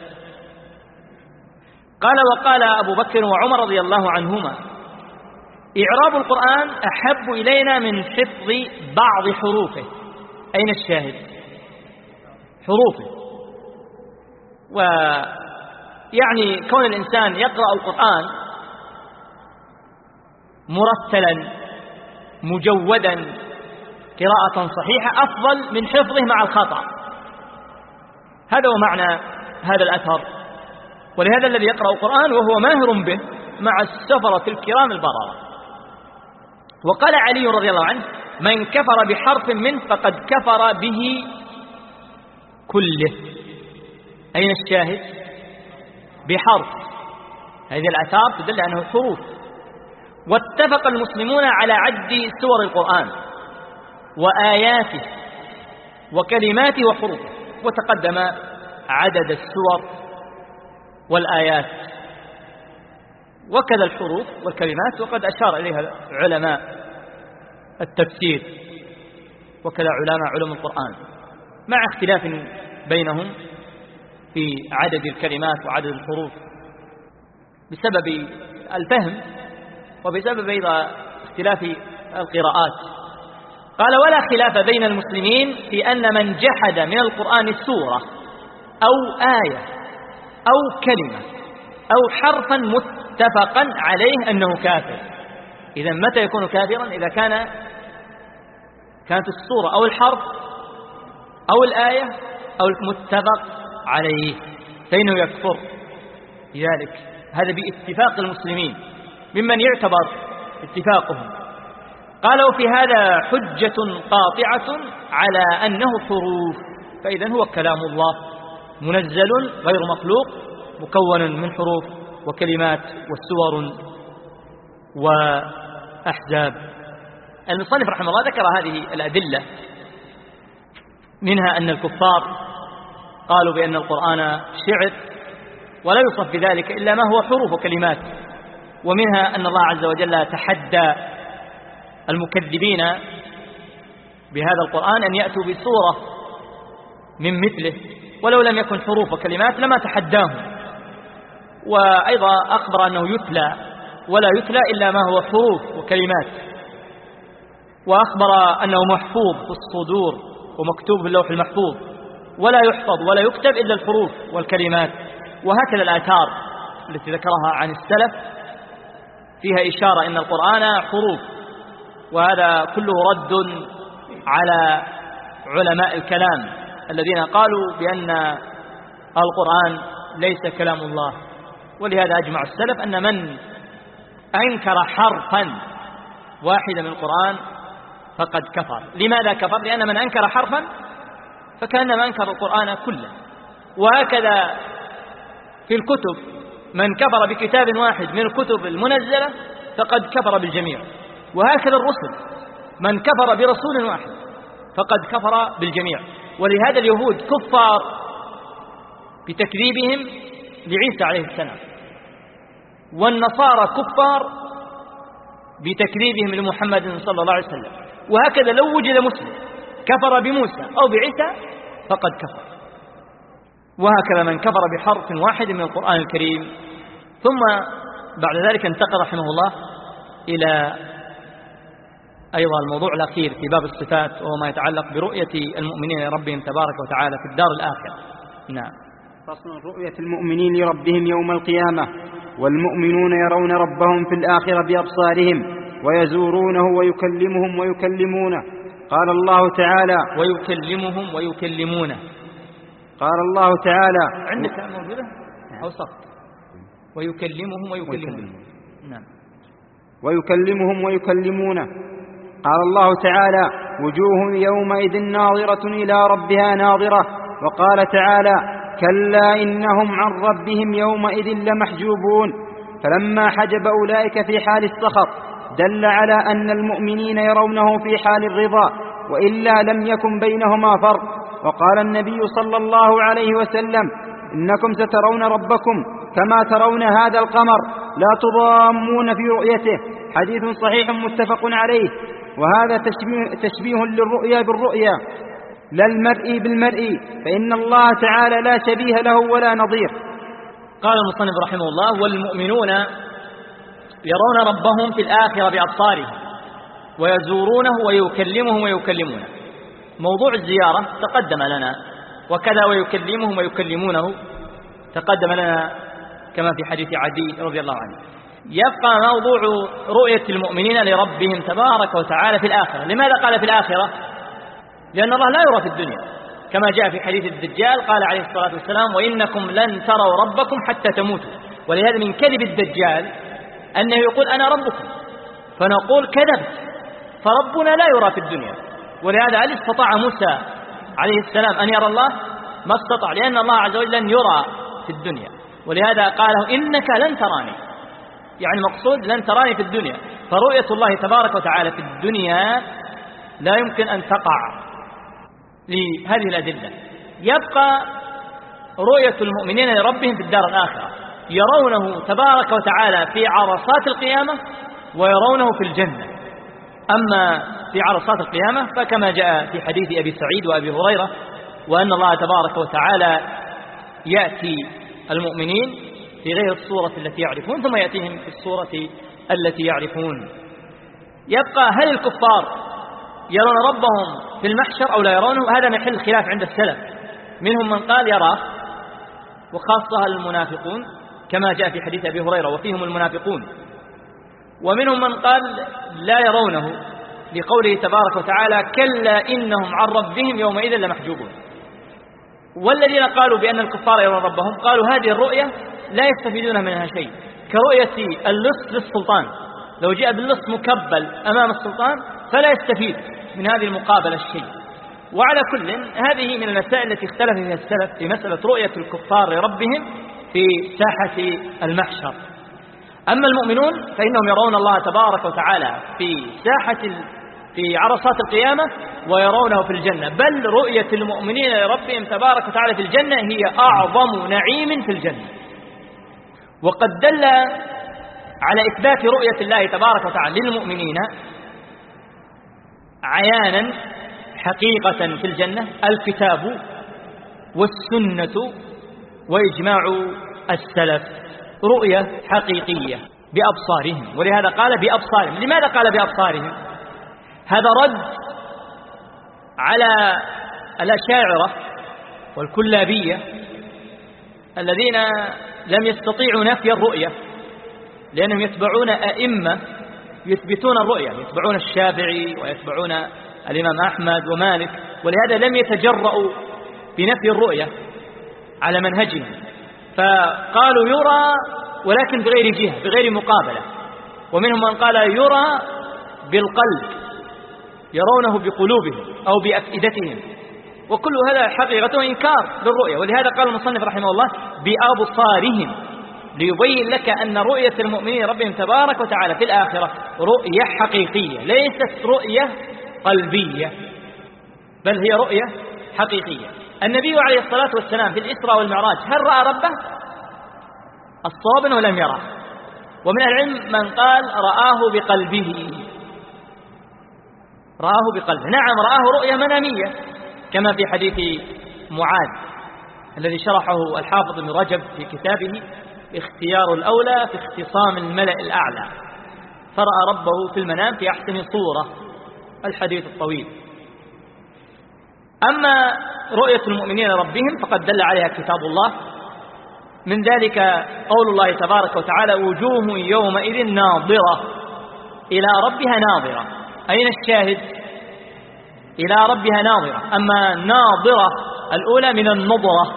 قال وقال أبو بكر وعمر رضي الله عنهما: إعراب القرآن أحب إلينا من حفظ بعض حروفه. أين الشاهد؟ حروفه. ويعني كون الإنسان يقرأ القرآن مرتلا مجودا قراءة صحيحة أفضل من حفظه مع الخطأ، هذا هو معنى هذا الأثر. ولهذا الذي يقرأ القرآن وهو ماهر به مع السفرة الكرام البررة. وقال علي رضي الله عنه: من كفر بحرف منه فقد كفر به كله. أين الشاهد؟ بحرف. هذه الآثار تدل أنه حروف. واتفق المسلمون على عد سور القرآن وآياته وكلماته وحروفه، وتقدم عدد السور والآيات وكذا الحروف والكلمات، وقد أشار إليها علماء التفسير وكذا علماء علوم القرآن، مع اختلاف بينهم في عدد الكلمات وعدد الحروف بسبب الفهم وبسبب أيضا اختلاف القراءات. قال: ولا خلاف بين المسلمين في أن من جحد من القرآن سورة أو آية أو كلمة أو حرفا متفقا عليه أنه كافر. إذا متى يكون كافرا؟ إذا كانت السورة أو الحرف أو الآية أو المتفق عليه فإنه يكفر لذلك. هذا باتفاق المسلمين ممن يعتبر اتفاقهم. قالوا في هذا حجة قاطعة على أنه حروف، فإذا هو كلام الله منزل غير مخلوق مكون من حروف وكلمات وسور وأحزاب. المصنف رحمه الله ذكر هذه الأدلة، منها أن الكفار قالوا بأن القرآن شعر ولا يوصف بذلك إلا ما هو حروف وكلمات، ومنها أن الله عز وجل تحدى المكذبين بهذا القرآن أن يأتوا بصورة من مثله ولو لم يكن حروف وكلمات لما تحداهم. وأيضا أخبر أنه يتلى ولا يتلى إلا ما هو حروف وكلمات، وأخبر أنه محفوظ في الصدور ومكتوب في اللوح المحفوظ ولا يحفظ ولا يكتب إلا الحروف والكلمات. وهكذا الآثار التي ذكرها عن السلف فيها إشارة أن القرآن حروف، وهذا كله رد على علماء الكلام الذين قالوا بأن القرآن ليس كلام الله. ولهذا أجمع السلف أن من أنكر حرفا واحدا من القرآن فقد كفر. لماذا كفر؟ لأن من أنكر حرفا فكأنما أنكر القرآن كله. وهكذا في الكتب، من كفر بكتاب واحد من الكتب المنزلة فقد كفر بالجميع. وهكذا الرسل، من كفر برسول واحد فقد كفر بالجميع. ولهذا اليهود كفار بتكذيبهم لعيسى عليه السلام، والنصارى كفار بتكذيبهم لمحمد صلى الله عليه وسلم. وهكذا لو وجد مسلم كفر بموسى أو بعيسى فقد كفر. وهكذا من كفر بحرف واحد من القرآن الكريم. ثم بعد ذلك انتقل رحمه الله إلى أيضا الموضوع الأخير في باب الصفات، وهو ما يتعلق برؤية المؤمنين لربهم تبارك وتعالى في الدار الآخرة. نعم. فصل: رؤية المؤمنين لربهم يوم القيامة. والمؤمنون يرون ربهم في الآخرة بأبصارهم ويزورونه ويكلمهم ويكلمونه. قال الله تعالى ويكلمهم ويكلمونه. قال الله تعالى عندك موجودة أو سقط؟ ويكلمهم ويكلمونه. نعم. ويكلمهم ويكلمونه. قال الله تعالى وجوه يومئذ ناظرة إلى ربها ناظرة. وقال تعالى كلا إنهم عن ربهم يومئذ لمحجوبون. فلما حجب أولئك في حال السخط دل على أن المؤمنين يرونه في حال الرضا، وإلا لم يكن بينهما فرق. وقال النبي صلى الله عليه وسلم إنكم سترون ربكم كما ترون هذا القمر لا تضامون في رؤيته، حديث صحيح متفق عليه. وهذا تشبيه للرؤيا بالرؤيا لا المرء بالمرء، فإن الله تعالى لا شبيه له ولا نظير. قال المصنف رحمه الله والمؤمنون يرون ربهم في الآخرة بأبصارهم ويزورونه ويكلمهم ويكلمونه. موضوع الزيارة تقدم لنا، وكذا ويكلمهم ويكلمونه تقدم لنا كما في حديث عدي رضي الله عنه. يبقى موضوع رؤية المؤمنين لربهم تبارك وتعالى في الآخرة. لماذا قال في الآخرة؟ لأن الله لا يرى في الدنيا، كما جاء في حديث الدجال قال عليه الصلاة والسلام وإنكم لن تروا ربكم حتى تموتوا. ولهذا من كذب الدجال أنه يقول أنا ربكم، فنقول كذبت، فربنا لا يرى في الدنيا. ولهذا هل استطاع موسى عليه السلام أن يرى الله؟ ما استطاع، لأن الله عز وجل لن يرى في الدنيا. ولهذا قال إنك لن تراني، يعني مقصود لن تراني في الدنيا. فرؤية الله تبارك وتعالى في الدنيا لا يمكن أن تقع لهذه الأدلة. يبقى رؤية المؤمنين لربهم في الدار الآخرة، يرونه تبارك وتعالى في عرصات القيامة ويرونه في الجنة. أما في عرصات القيامة فكما جاء في حديث أبي سعيد وأبي هريرة وأن الله تبارك وتعالى يأتي المؤمنين في غير الصورة التي يعرفون ثم يأتيهم في الصورة التي يعرفون. يبقى هل الكفار يرون ربهم في المحشر أو لا يرونه؟ هذا محل خلاف عند السلف. منهم من قال يراه، وخاصة المنافقون كما جاء في حديث أبي هريرة وفيهم المنافقون. ومنهم من قال لا يرونه لقوله تبارك وتعالى كلا إنهم عن ربهم يومئذ لمحجوبون. والذين قالوا بأن الكفار يرون ربهم قالوا هذه الرؤية لا يستفيدون منها شيء، كرؤية اللص للسلطان، لو جاء باللص مكبل أمام السلطان فلا يستفيد من هذه المقابلة الشيء. وعلى كل هذه من المسائل التي اختلف فيها السلف في مسألة رؤية الكفار لربهم في ساحة المحشر. أما المؤمنون فإنهم يرون الله تبارك وتعالى في عرصات القيامة ويرونه في الجنة، بل رؤية المؤمنين لربهم تبارك وتعالى في الجنة هي أعظم نعيم في الجنة. وقد دل على إثبات رؤية الله تبارك وتعالى للمؤمنين عيانا حقيقة في الجنة الكتاب والسنة وإجماع السلف، رؤية حقيقية بأبصارهم. ولهذا قال بأبصارهم. لماذا قال بأبصارهم؟ هذا رد على الأشاعرة والكلابية الذين لم يستطيعوا نفي الرؤية، لأنهم يتبعون أئمة يثبتون الرؤية، يتبعون الشافعي ويتبعون الإمام أحمد ومالك، ولهذا لم يتجرؤوا بنفي الرؤية على منهجهم، فقالوا يرى ولكن بغير جهة، بغير مقابلة. ومنهم من قال يرى بالقلب، يرونه بقلوبهم أو بأفئدتهم، وكل هذا حقيقته إنكار للرؤية. ولهذا قال المصنف رحمه الله بأبصارهم، ليبين لك أن رؤية المؤمنين ربهم تبارك وتعالى في الآخرة رؤية حقيقية، ليست رؤية قلبية، بل هي رؤية حقيقية. النبي عليه الصلاة والسلام في الإسراء والمعراج هل رأى ربه؟ الصواب أنه لم يراه. ومن العلم من قال رآه بقلبه، رآه بقلبه. نعم رآه رؤية منامية كما في حديث معاذ الذي شرحه الحافظ ابن رجب في كتابه اختيار الأولى في اختصام الملأ الأعلى، فرأى ربه في المنام في أحسن صورة، الحديث الطويل. أما رؤية المؤمنين ربهم فقد دل عليها كتاب الله، من ذلك قول الله تبارك وتعالى وجوه يومئذ ناظرة إلى ربها ناظرة. أين الشاهد؟ إلى ربها ناظرة. أما ناظرة الأولى من النظرة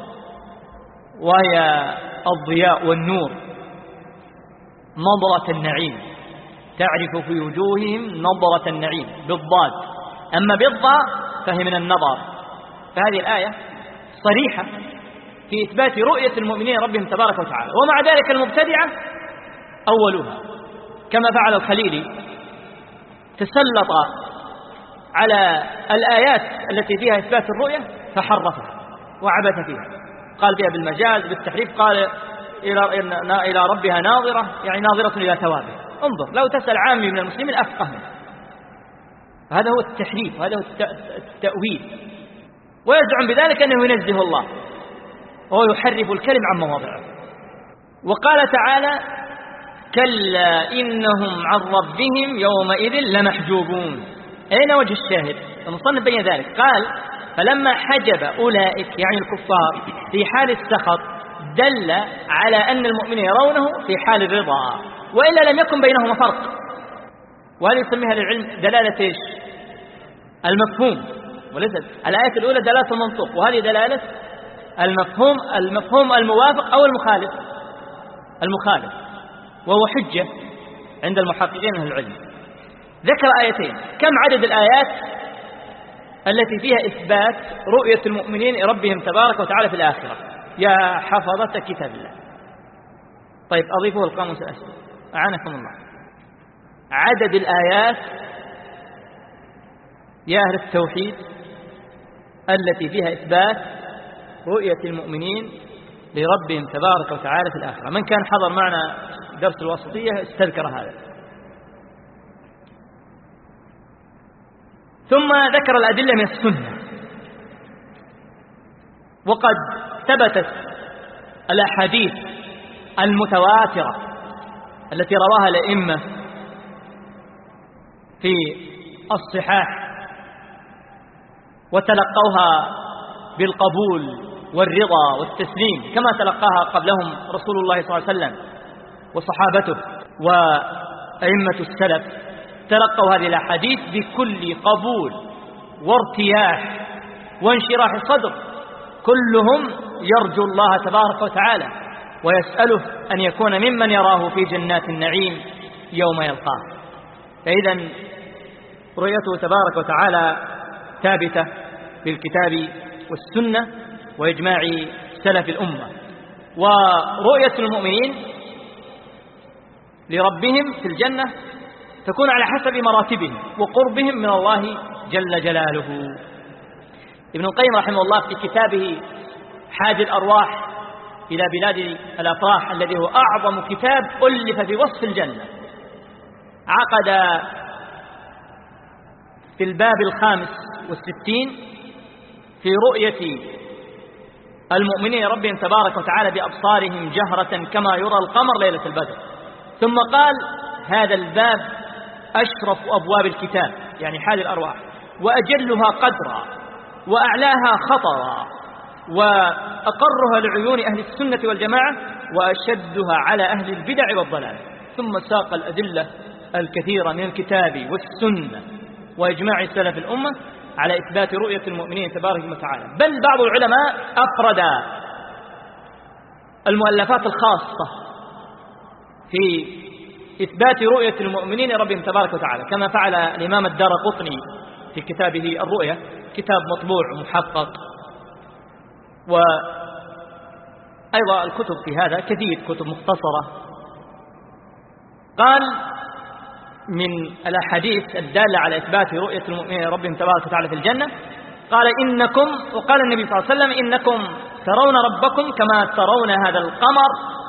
وهي الضياء والنور، نظرة النعيم، تعرف في وجوههم نظرة النعيم بالضاد. أما بالضاء فهي من النظر. فهذه الآية صريحة في إثبات رؤية المؤمنين ربهم تبارك وتعالى. ومع ذلك المبتدعة أولها كما فعل الخليلي، تسلط على الآيات التي فيها إثبات الرؤية فحرفها وعبث فيها، قال بها بالمجاز بالتحريف، قال إلى ربها ناظرة يعني ناظرة إلى ثوابه. انظر، لو تسأل عامي من المسلمين أفقه منه. هذا هو التحريف، هذا هو التأويل، ويزعم بذلك أنه ينزه الله وهو يحرف الكلم عن مواضعه. وقال تعالى: كلا إنهم عن ربهم يومئذ لمحجوبون. أين وجه الشاهد؟ المصنف بين ذلك، قال: فلما حجب أولئك يعني الكفار في حال السخط دل على أن المؤمنين يرونه في حال الرضا، وإلا لم يكن بينهما فرق. وهذه يسميها للعلم دلالة إيش؟ المفهوم، وليست الآية الأولى دلالة المنطوق، وهذه دلالة المفهوم الموافق أو المخالف، وهو حجة عند المحققين من العلم. ذكر آيتين. كم عدد الآيات التي فيها إثبات رؤية المؤمنين ربهم تبارك وتعالى في الآخرة يا حفظة كتاب الله؟ طيب أضيفه القاموس الأسود أعانكم الله. عدد الآيات يا أهل التوحيد التي فيها إثبات رؤية المؤمنين لربهم تبارك وتعالى في الآخرة. من كان حضر معنا درس الوسطية استذكر هذا. ثم ذكر الأدلة من السنة، وقد ثبتت الأحاديث المتواترة التي رواها الأئمة في الصحاح وتلقوها بالقبول والرضا والتسليم كما تلقاها قبلهم رسول الله صلى الله عليه وسلم وصحابته وأئمة السلف. تلقوا هذه الأحاديث بكل قبول وارتياح وانشراح صدر، كلهم يرجو الله تبارك وتعالى ويسأله أن يكون ممن يراه في جنات النعيم يوم يلقاه. فإذا رؤيته تبارك وتعالى ثابتة بالكتاب والسنة وإجماع سلف الأمة. ورؤية المؤمنين لربهم في الجنة تكون على حسب مراتبهم وقربهم من الله جل جلاله. ابن القيم رحمه الله في كتابه حاد الأرواح إلى بلاد الأفراح الذي هو أعظم كتاب ألف في وصف الجنة، عقد في الباب 65 في رؤية المؤمنين ربهم تبارك وتعالى بأبصارهم جهرة كما يرى القمر ليلة البدر. ثم قال: هذا الباب أشرف أبواب الكتاب يعني حال الأرواح، وأجلها قدرا وأعلاها خطرا وأقرها لعيون أهل السنة والجماعة وأشدها على أهل البدع والضلال. ثم ساق الأدلة الكثيرة من الكتاب والسنة وإجماع سلف الأمة على إثبات رؤية المؤمنين تبارك وتعالى. بل بعض العلماء أفرد المؤلفات الخاصة في إثبات رؤية المؤمنين ربهم تبارك وتعالى، كما فعل الإمام الدارقطني في كتابه الرؤية، كتاب مطبوع محقق. وأيضا الكتب في هذا كثير، كتب مختصرة. قال من الأحاديث الدالة على إثبات رؤية المؤمنين ربهم تبارك وتعالى في الجنة، قال: إنكم، وقال النبي صلى الله عليه وسلم: إنكم ترون ربكم كما ترون هذا القمر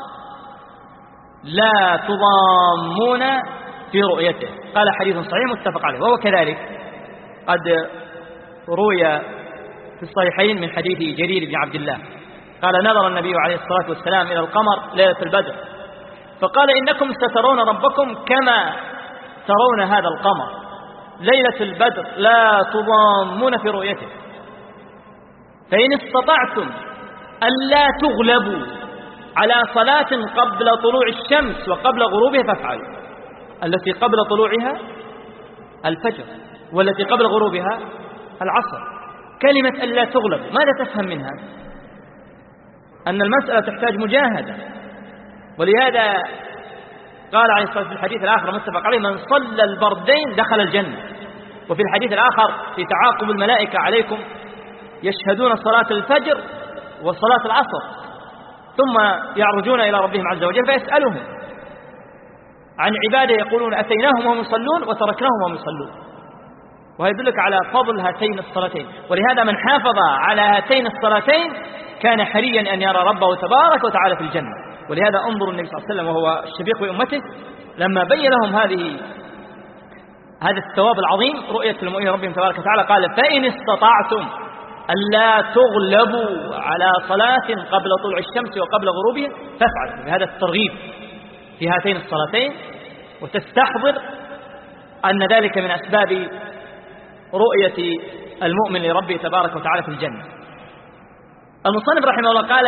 لا تضامون في رؤيته. قال: حديث صحيح متفق عليه. وهو كذلك قد روي في الصحيحين من حديث جرير بن عبد الله قال: نظر النبي عليه الصلاة والسلام إلى القمر ليلة البدر فقال: إنكم سترون ربكم كما ترون هذا القمر ليلة البدر لا تضامون في رؤيته، فإن استطعتم ألا تغلبوا على صلاة قبل طلوع الشمس وقبل غروبها فافعلوا. التي قبل طلوعها الفجر، والتي قبل غروبها العصر. كلمة ألا تغلب ماذا تفهم منها؟ أن المسألة تحتاج مجاهدة، ولهذا قال عليه الصلاة والسلام في الحديث الآخر متفق عليه: من صلى البردين دخل الجنة. وفي الحديث الآخر في تعاقب الملائكة عليكم يشهدون صلاة الفجر وصلاة العصر ثم يعرجون إلى ربهم عز وجل فيسألهم عن عباده يقولون أتيناهم وهم يصلون وتركناهم وهم يصلون. ويدلك على فضل هاتين الصلاتين. ولهذا من حافظ على هاتين الصلاتين كان حريا أن يرى ربه تبارك وتعالى في الجنة. ولهذا انظر النبي صلى الله عليه وسلم وهو الشفيق بأمته لما بين لهم هذا الثواب العظيم رؤية المؤمنين ربهم تبارك وتعالى قال: فإن استطعتم ألا تغلبوا على صلاة قبل طلوع الشمس وقبل غروبها فافعلوا. بهذا الترغيب في هاتين الصلاتين، وتستحضر أن ذلك من أسباب رؤية المؤمن لربه تبارك وتعالى في الجنة. المصنف رحمه الله قال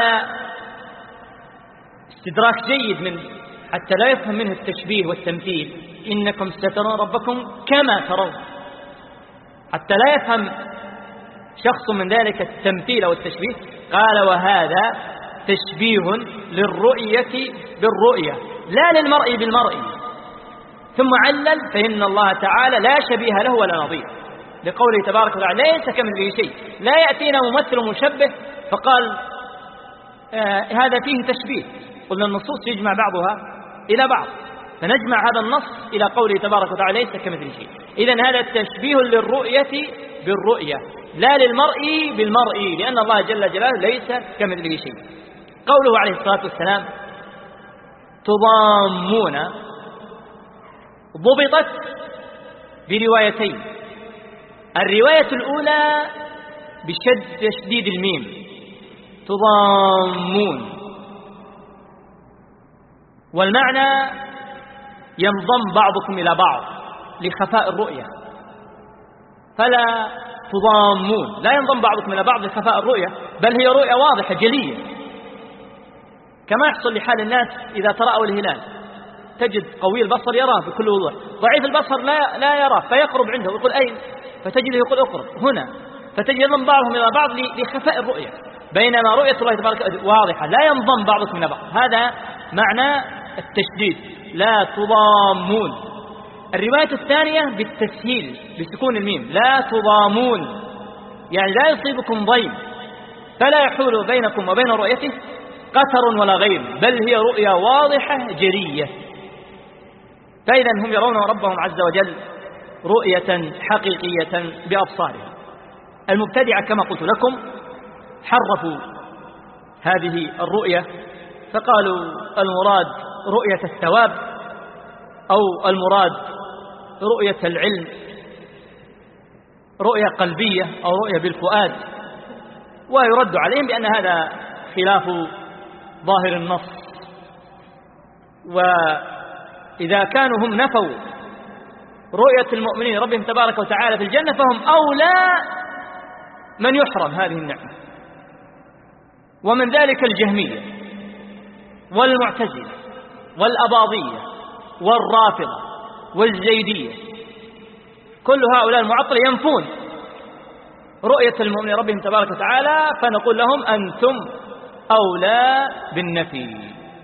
استدراك جيد من حتى لا يفهم منه التشبيه والتمثيل: إنكم سترون ربكم كما ترون، حتى لا يفهم شخص من ذلك التمثيل والتشبيه. قال: وهذا تشبيه للرؤية بالرؤية لا للمرء بالمرء. ثم علل: فإن الله تعالى لا شبيه له ولا نظير، لقوله تبارك وتعالى: ليس كمثله شيء. لا يأتينا ممثل مشبه فقال هذا فيه تشبيه. قلنا النصوص يجمع بعضها إلى بعض، فنجمع هذا النص إلى قوله تبارك وتعالى: ليس كمثله شيء. إذن هذا تشبيه للرؤية بالرؤية لا للمرء بالمرء، لأن الله جل جلاله ليس كمثله شيء. قوله عليه الصلاة والسلام: تضامون ضبطت بروايتين. الرواية الأولى تشديد الميم تضامون، والمعنى ينضم بعضكم إلى بعض لخفاء الرؤية، فلا تضامون، لا ينضم بعضكم إلى بعض لخفاء الرؤية، بل هي رؤية واضحة جلية، كما يحصل لحال الناس إذا ترأوا الهلال، تجد قوي البصر يراه بكل وضوح، ضعيف البصر لا يراه فيقرب عنده ويقول أين، فتجده يقول أقرب هنا، فتجد ينضم بعضهم إلى بعض لخفاء الرؤية، بينما رؤية الله تبارك واضحة لا ينضم بعضكم إلى بعض. هذا معنى التشديد: لا تضامون. الرواية الثانية بالتسهيل بسكون الميم: لا تضامون، يعني لا يصيبكم ضيم، فلا يحول بينكم وبين رؤيته قتر ولا غير، بل هي رؤيا واضحة جلية. فإذا هم يرون ربهم عز وجل رؤية حقيقية بأبصارهم. المبتدعة كما قلت لكم حرفوا هذه الرؤية، فقالوا المراد رؤية الثواب، أو المراد رؤية العلم، رؤية قلبية أو رؤية بالفؤاد، ويرد عليهم بأن هذا خلاف ظاهر النص. وإذا كانوا هم نفوا رؤية المؤمنين ربهم تبارك وتعالى في الجنة فهم أولى من يحرم هذه النعمة، ومن ذلك الجهمية والمعتزلة والأباضية والرافضة والزيدية، كل هؤلاء المعطلة ينفون رؤية المؤمنين ربهم تبارك وتعالى، فنقول لهم أنتم أولى بالنفي.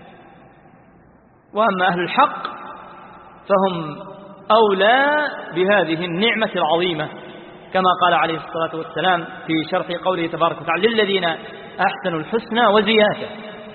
وأما أهل الحق فهم أولى بهذه النعمة العظيمة، كما قال عليه الصلاة والسلام في شرح قوله تبارك وتعالى: للذين أحسنوا الحسنى وزيادة،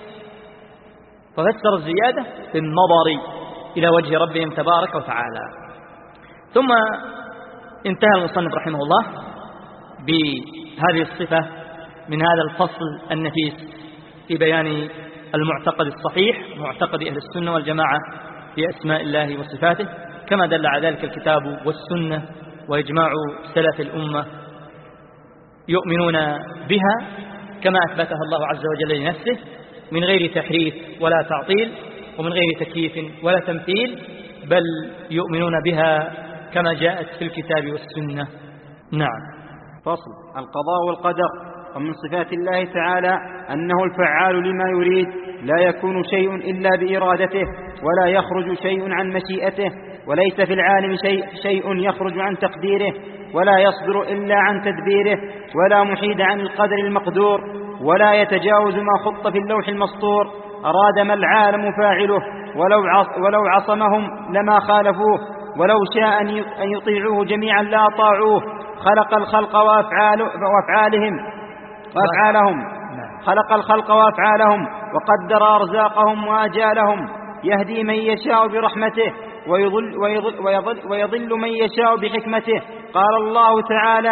ففسر الزيادة بالنظر إلى وجه ربهم تبارك وتعالى. ثم انتهى المصنف رحمه الله بهذه الصفة من هذا الفصل النفيس في بيان المعتقد الصحيح، معتقد أهل السنة والجماعة في أسماء الله وصفاته، كما دل على ذلك الكتاب والسنة وإجماع سلف الأمة يؤمنون بها كما أثبتها الله عز وجل لنفسه من غير تحريف ولا تعطيل، ومن غير تكييف ولا تمثيل، بل يؤمنون بها كما جاءت في الكتاب والسنة. نعم. فصل: القضاء والقدر. ومن صفات الله تعالى أنه الفعال لما يريد، لا يكون شيء إلا بإرادته، ولا يخرج شيء عن مشيئته، وليس في العالم شيء يخرج عن تقديره ولا يصدر إلا عن تدبيره، ولا محيد عن القدر المقدور، ولا يتجاوز ما خط في اللوح المسطور. أراد ما العالم فاعله، ولو عصمهم لما خالفوه، ولو شاء أن يطيعوه جميعا لا أطاعوه. خلق الخلق وأفعالهم وقدر أرزاقهم وآجالهم، يهدي من يشاء برحمته ويضل من يشاء بحكمته. قال الله تعالى: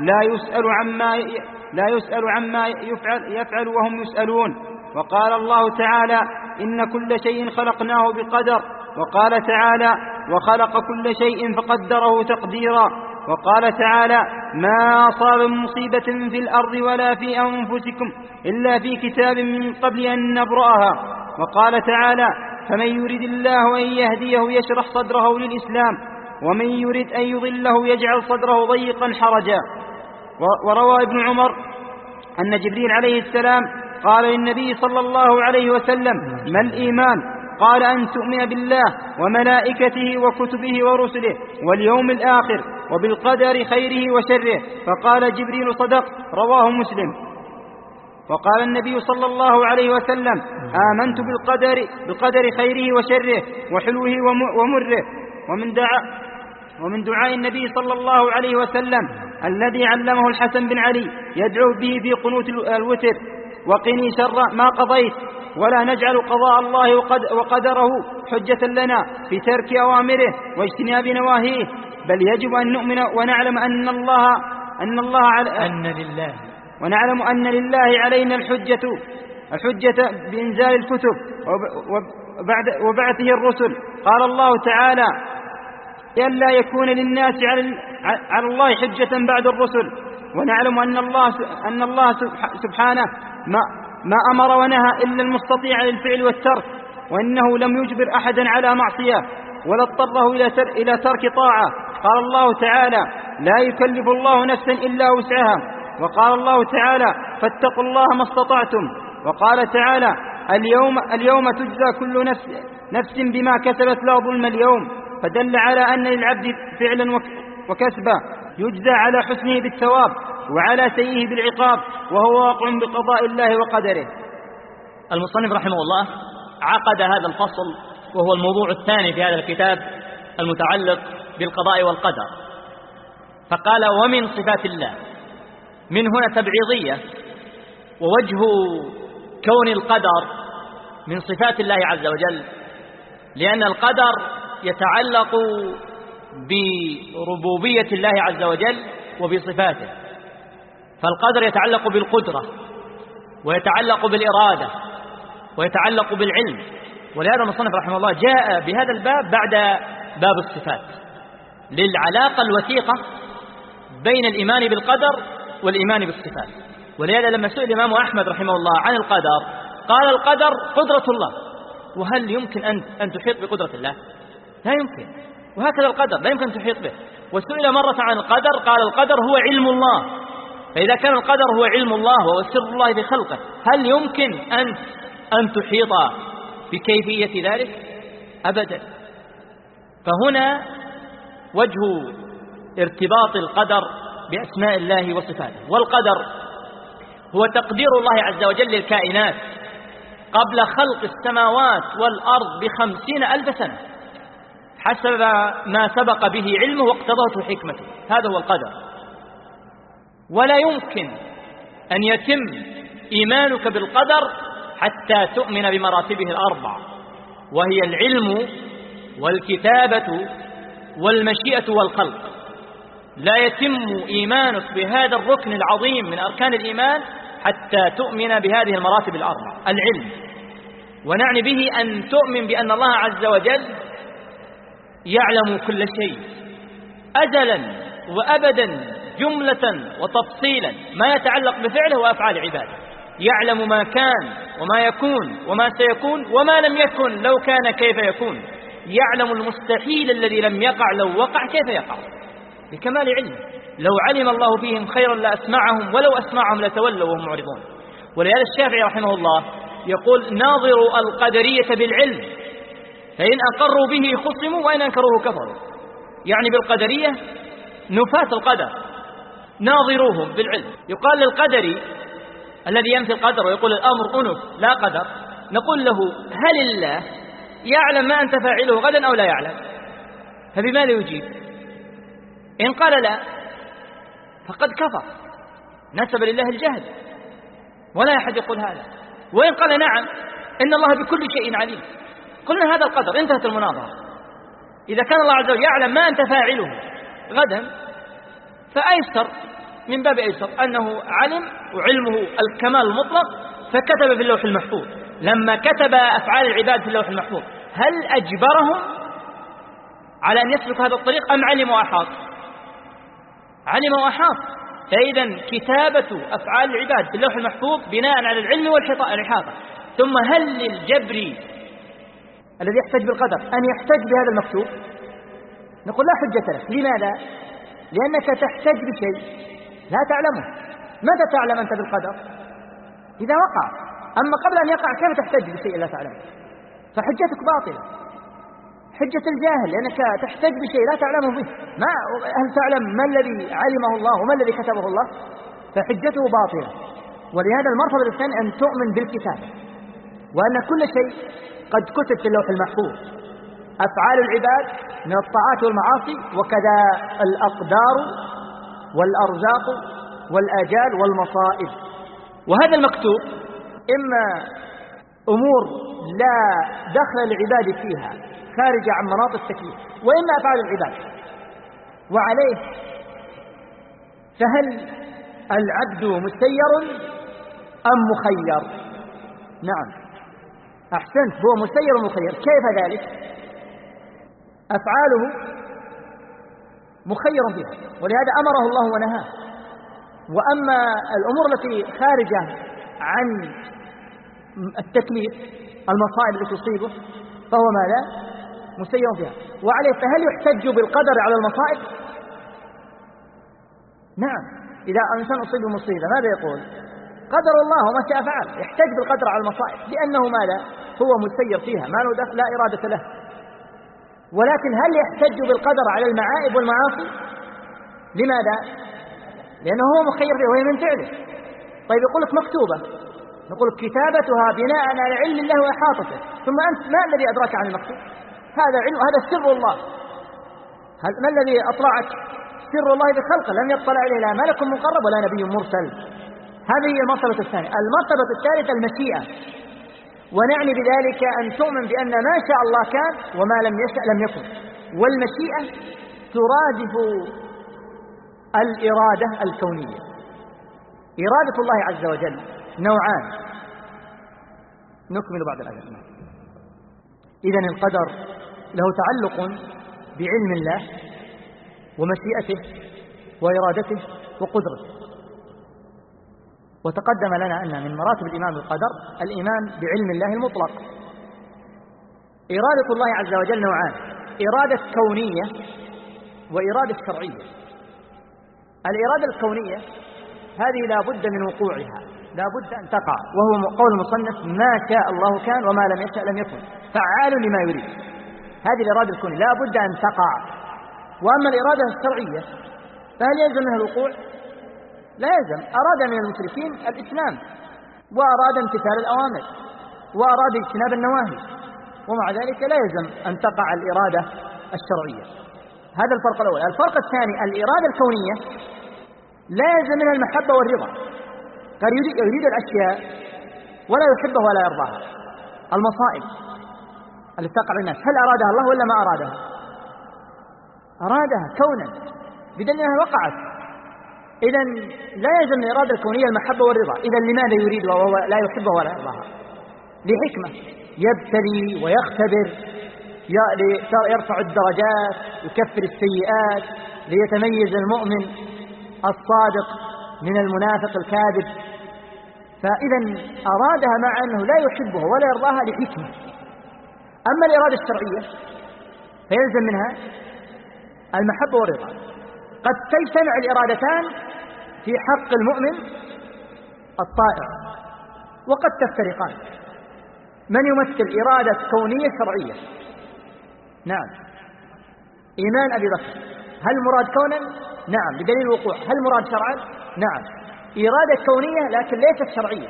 لا يسأل عما يفعل وهم يسألون. وقال الله تعالى: إن كل شيء خلقناه بقدر. وقال تعالى: وخلق كل شيء فقدره تقديرا. وقال تعالى: ما أصاب من مصيبة في الأرض ولا في أنفسكم إلا في كتاب من قبل أن نبرأها. وقال تعالى: فمن يريد الله أن يهديه يشرح صدره للإسلام، ومن يريد أن يضله يجعل صدره ضيقا حرجا. وروى ابن عمر أن جبريل عليه السلام قال للنبي صلى الله عليه وسلم: ما الإيمان؟ قال: أن تؤمن بالله وملائكته وكتبه ورسله واليوم الآخر وبالقدر خيره وشره. فقال جبريل: صدق. رواه مسلم. وقال النبي صلى الله عليه وسلم: آمنت بالقدر خيره وشره وحلوه ومره. ومن دعاء النبي صلى الله عليه وسلم الذي علمه الحسن بن علي يدعو به في قنوت الوتر: وقني شر ما قضيت، ولا نجعل قضاء الله وقدره حجة لنا في ترك أوامره واجتناب نواهيه، بل يجب أن نؤمن ونعلم أن لله علينا الحجة بإنزال الكتب وبعثه الرسل. قال الله تعالى: ألا يكون للناس على الله حجة بعد الرسل. ونعلم أن الله سبحانه ما أمر ونهى إلا المستطيع للفعل والترك، وإنه لم يجبر أحدا على معصية ولا اضطره إلى ترك طاعة. قال الله تعالى: لا يكلف الله نفسا إلا وسعها. وقال الله تعالى: فاتقوا الله ما استطعتم. وقال تعالى: اليوم تجزى كل نفس بما كسبت لا ظلم اليوم. فدل على أن للعبد فعلا وكسبا يجزى على حسنه بالثواب وعلى سيئه بالعقاب، وهو واقع بقضاء الله وقدره. المصنف رحمه الله عقد هذا الفصل، وهو الموضوع الثاني في هذا الكتاب المتعلق بالقضاء والقدر، فقال: ومن صفات الله. من هنا تبعيضية، ووجه كون القدر من صفات الله عز وجل لأن القدر يتعلق بربوبية الله عز وجل وبصفاته، فالقدر يتعلق بالقدرة ويتعلق بالإرادة ويتعلق بالعلم. ولهذا المصنف رحمه الله جاء بهذا الباب بعد باب الصفات للعلاقة الوثيقة بين الإيمان بالقدر والإيمان بالصفات. ولهذا لما سئل الإمام أحمد رحمه الله عن القدر قال: القدر قدرة الله. وهل يمكن أن تحيط بقدرة الله؟ لا يمكن. وهكذا القدر لا يمكن أن تحيط به. وسئل مرة عن القدر قال: القدر هو علم الله. فإذا كان القدر هو علم الله وهو سر الله بخلقه، هل يمكن أن تحيط بكيفية ذلك؟ أبدا. فهنا وجه ارتباط القدر بأسماء الله وصفاته. والقدر هو تقدير الله عز وجل للكائنات قبل خلق السماوات والأرض ب50,000 سنة حسب ما سبق به علمه واقتضته حكمته. هذا هو القدر. ولا يمكن أن يتم إيمانك بالقدر حتى تؤمن بمراتبه الأربع، وهي العلم والكتابة والمشيئة والخلق. لا يتم إيمانك بهذا الركن العظيم من أركان الإيمان حتى تؤمن بهذه المراتب الأربع. العلم، ونعني به أن تؤمن بأن الله عز وجل يعلم كل شيء أزلا وأبدا جملة وتفصيلا ما يتعلق بفعله وأفعال عباده. يعلم ما كان وما يكون وما سيكون وما لم يكن لو كان كيف يكون. يعلم المستحيل الذي لم يقع لو وقع كيف يقع، لكمال علمه. لو علم الله فيهم خيرا لأسمعهم ولو أسمعهم لتولوا وهم معرضون. ولهذا الشافعي رحمه الله يقول: ناظروا القدرية بالعلم فإن أقروا به خصموا وإن أنكروه كفروا. يعني بالقدرية نفاة القدر ناظروهم بالعلم. يقال للقدري الذي ينفي القدر ويقول الأمر أنف لا قدر، نقول له هل الله يعلم ما أنت فاعله غدا أو لا يعلم؟ فبماذا يجيب؟ إن قال لا فقد كفر، نسب لله الجهل، ولا أحد يقول هذا. وإن قال نعم إن الله بكل شيء عليم، قلنا هذا القدر، انتهت المناظرة. إذا كان الله عز وجل يعلم ما أنت فاعله غدا فأيسر من باب أيسر أنه علم، وعلمه الكمال المطلق، فكتب في اللوح المحفوظ. لما كتب أفعال العباد في اللوح المحفوظ هل أجبرهم على أن يسلك هذا الطريق أم علموا وأحاط؟ علموا وأحاط. فإذا كتابة أفعال العباد في اللوح المحفوظ بناء على العلم والإحاطة. ثم هل للجبري الذي يحتج بالقدر أن يحتج بهذا المكتوب؟ نقول لا حجة له. لماذا؟ لأنك تحتج بشيء لا تعلمه. ماذا تعلم أنت بالقدر؟ إذا وقع. أما قبل أن يقع كيف تحتج بشيء لا تعلمه؟ فحجتك باطلة، حجة الجاهل، لأنك تحتج بشيء لا تعلمه به. ما هل تعلم ما الذي علمه الله وما الذي كتبه الله؟ فحجته باطلة. ولهذا المرتبة الثانية أن تؤمن بالكتاب، وأن كل شيء قد كتب في اللوح المحفوظ، أفعال العباد من الطاعات والمعاصي، وكذا الأقدار والأرزاق والآجال والمصائب. وهذا المكتوب إما أمور لا دخل العباد فيها خارجة عن مناط التكليف، وإما أفعال العباد. وعليه فهل العبد مسير أم مخير؟ نعم أحسنت، هو مسير ومخير. كيف ذلك؟ أفعاله مخير بها، ولهذا أمره الله ونهاه. وأما الأمور التي خارجة عن التكليف، المصائب التي تصيبه، فهو ماذا؟ مسير بها. وعليه فهل يحتج بالقدر على المصائب؟ نعم، إذا إنسان أصيب بمصيبة ماذا يقول؟ قدر الله وما شاء فعل. يحتج بالقدر على المصائب لأنه ماذا؟ هو مسير فيها، ما له دخل، لا إرادة له. ولكن هل يحتج بالقدر على المعائب والمعاصي؟ لماذا؟ لأنه هو مخير فيها وهي من فعله. طيب يقول لك مكتوبة، نقول كتابتها بناء على علم الله وإحاطته. ثم أنت ما الذي أدراك عن المكتوب؟ هذا علم، هذا سر الله. ما الذي أطلعك؟ سر الله بخلقه، لم يطلع عليه لا ملك مقرب ولا نبي مرسل. هذه هي المرتبة الثانية. المرتبة الثالثة المشيئة، ونعني بذلك أن تؤمن بأن ما شاء الله كان وما لم يشأ لم يكن. والمشيئة ترادف الإرادة الكونية. إرادة الله عز وجل نوعان، نكمل بعد الآية. إذن القدر له تعلق بعلم الله ومشيئته وإرادته وقدرته. وتقدم لنا أن من مراتب الإيمان بالقدر الإيمان بعلم الله المطلق. إرادة الله عز وجل نوعان، إرادة كونية وإرادة شرعية. الإرادة الكونية هذه لا بد من وقوعها، لا بد أن تقع، وهو قول المصنف ما شاء الله كان وما لم يشأ لم يكن، فعال لما يريد. هذه الإرادة الكونية لا بد أن تقع. وأما الإرادة الشرعية فهل يلزم منها الوقوع؟ لا يلزم. أراد من المشركين الإسلام وأراد امتثال الأوامر وأراد اجتناب النواهي، ومع ذلك لا يلزم أن تقع الإرادة الشرعية. هذا الفرق الأول. الفرق الثاني الإرادة الكونية لا يلزم منها المحبة والرضا. قد يريد الأشياء ولا يحبها ولا يرضاها. المصائب التي تقع للناس هل أرادها الله ولا ما أرادها؟ أرادها كونا بدل أنها وقعت. إذن لا يلزم من الإرادة الكونية المحبة والرضا. إذن لماذا يريد وهو لا يحبه ولا يرضاها؟ لحكمة، يبتلي ويختبر، يرفع الدرجات، يكفر السيئات، ليتميز المؤمن الصادق من المنافق الكاذب. فإذا أرادها مع أنه لا يحبها ولا يرضاها لحكمة. أما الإرادة الشرعية فيلزم منها المحبة والرضا. قد تجتمع الإرادتان في حق المؤمن الطائع وقد تفترقان. من يمثل إرادة كونية شرعية نعم. إيمان أبي بكر هل مراد كونا؟ نعم بدليل الوقوع. هل مراد شرعا؟ نعم. إرادة كونية لكن ليست شرعية.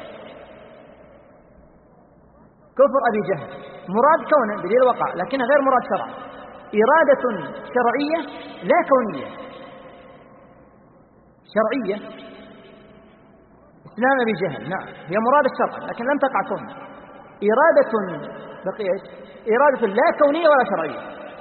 كفر أبي جهل مراد كونا بدليل الوقع لكنها غير مراد شرعا. إرادة شرعية لا كونية، شرعية. إسلام أبي جهل نعم هي مراد الشرع لكن لم تقع كونا. إرادة بقيت إرادة لا كونية ولا شرعية.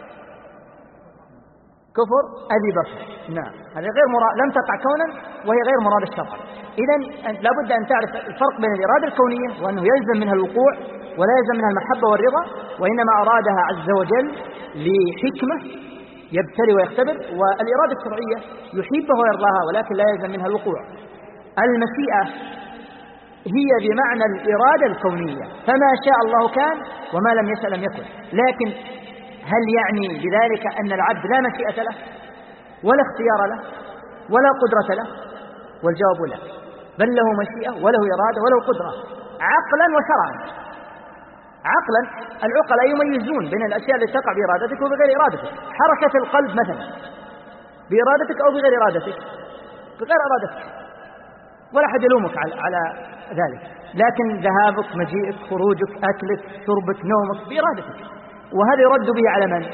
كفر أبي بكر نعم هذا غير مراد، لم تقع كونا وهي غير مراد الشرع. إذن لابد أن تعرف الفرق بين الإرادة الكونية وأنه يلزم منها الوقوع ولا يلزم منها المحبة والرضا، وإنما أرادها عز وجل لحكمة يبتلي ويختبر، والإرادة الشرعية يحبها ويرضاها ولكن لا يلزم منها الوقوع. المشيئة هي بمعنى الإرادة الكونية، فما شاء الله كان وما لم يشأ لم يكن. لكن هل يعني بذلك أن العبد لا مشيئة له ولا اختيار له ولا قدرة له؟ والجواب لا، بل له مشيئة وله إرادة وله قدرة عقلا وشرعا. عقلا العقلاء يميزون بين الأشياء التي تقع بإرادتك وبغير إرادتك. حركة القلب مثلا بإرادتك أو بغير إرادتك؟ بغير إرادتك، ولا أحد يلومك على ذلك. لكن ذهابك مجيئك خروجك أكلك شربك نومك بإرادتك، وهذا يرد به على من؟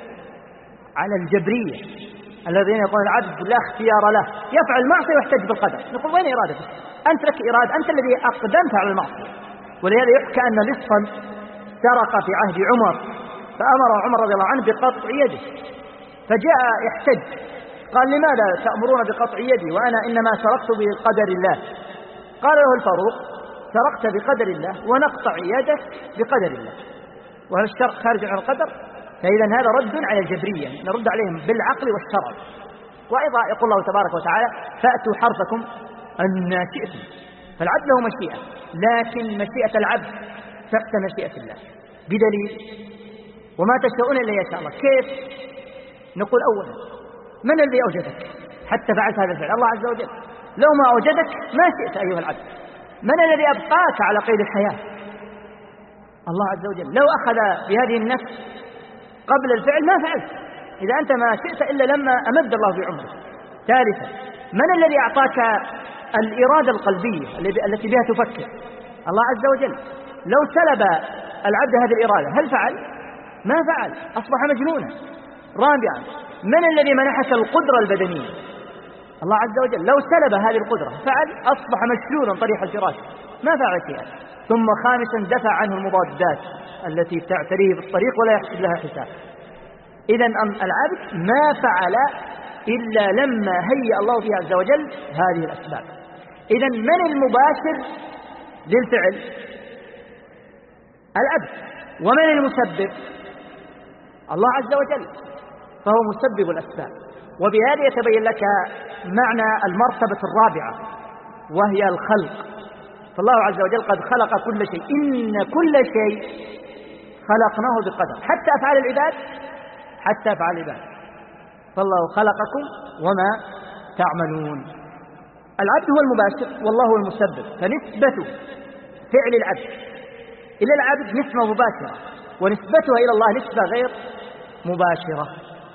على الجبرية الذين يقولون العبد لا اختيار له، يفعل المعصية ويحتج بالقدر. نقول وين إرادتك؟ أنت لك إرادة، أنت الذي أقدمت على المعصية. ولهذا يحكى أن لصا سرق في عهد عمر فأمر عمر رضي الله عنه بقطع يده، فجاء يحتج قال لماذا تأمرون بقطع يدي وأنا إنما سرقت بقدر الله؟ قال له الفاروق سرقت بقدر الله ونقطع يدك بقدر الله، وهل الشرق خارج عن القدر؟ فإذا هذا رد على الجبرية، نرد عليهم بالعقل والشرع. وأيضا يقول الله تبارك وتعالى فأتوا حرثكم أن شئتم. فالعبد له مشيئة، لكن مشيئة العبد تحت مشيئة الله بدليل وما تشاءون إلا يشاء الله. كيف؟ نقول أولا من الذي أوجدك حتى فعلت هذا الفعل؟ الله عز وجل. لو ما أوجدك ما شئت أيها العبد. من الذي أبقاك على قيد الحياة؟ الله عز وجل. لو أخذ بهذه النفس قبل الفعل ما فعلت، إذا أنت ما شئت إلا لما أمد الله في عمرك. ثالثا من الذي أعطاك الإرادة القلبية التي بها تفكر؟ الله عز وجل. لو سلب العبد هذه الإرادة هل فعل؟ ما فعل، أصبح مجنونا. رابعا من الذي منحك القدرة البدنية؟ الله عز وجل. لو سلب هذه القدرة فعل، أصبح مشلولا طريح الفراش ما فعل شيئا. ثم خامسا دفع عنه المضادات التي تعتريه بالطريق ولا يحسب لها حساب. إذن العبد ما فعل إلا لما هيأ الله به عز وجل هذه الأسباب. إذن من المباشر للفعل؟ العبد. ومن المسبب؟ الله عز وجل، فهو مسبب الأسباب. وبهذا يتبين لك معنى المرتبة الرابعة وهي الخلق. فالله عز وجل قد خلق كل شيء، إن كل شيء خلقناه بقدر، حتى أفعال العباد، حتى أفعال العباد. فالله خلقكم وما تعملون. العبد هو المباشر والله هو المسبب، فنسبة فعل العبد إلى العبد نسبة مباشرة، ونسبتها إلى الله نسبة غير مباشرة.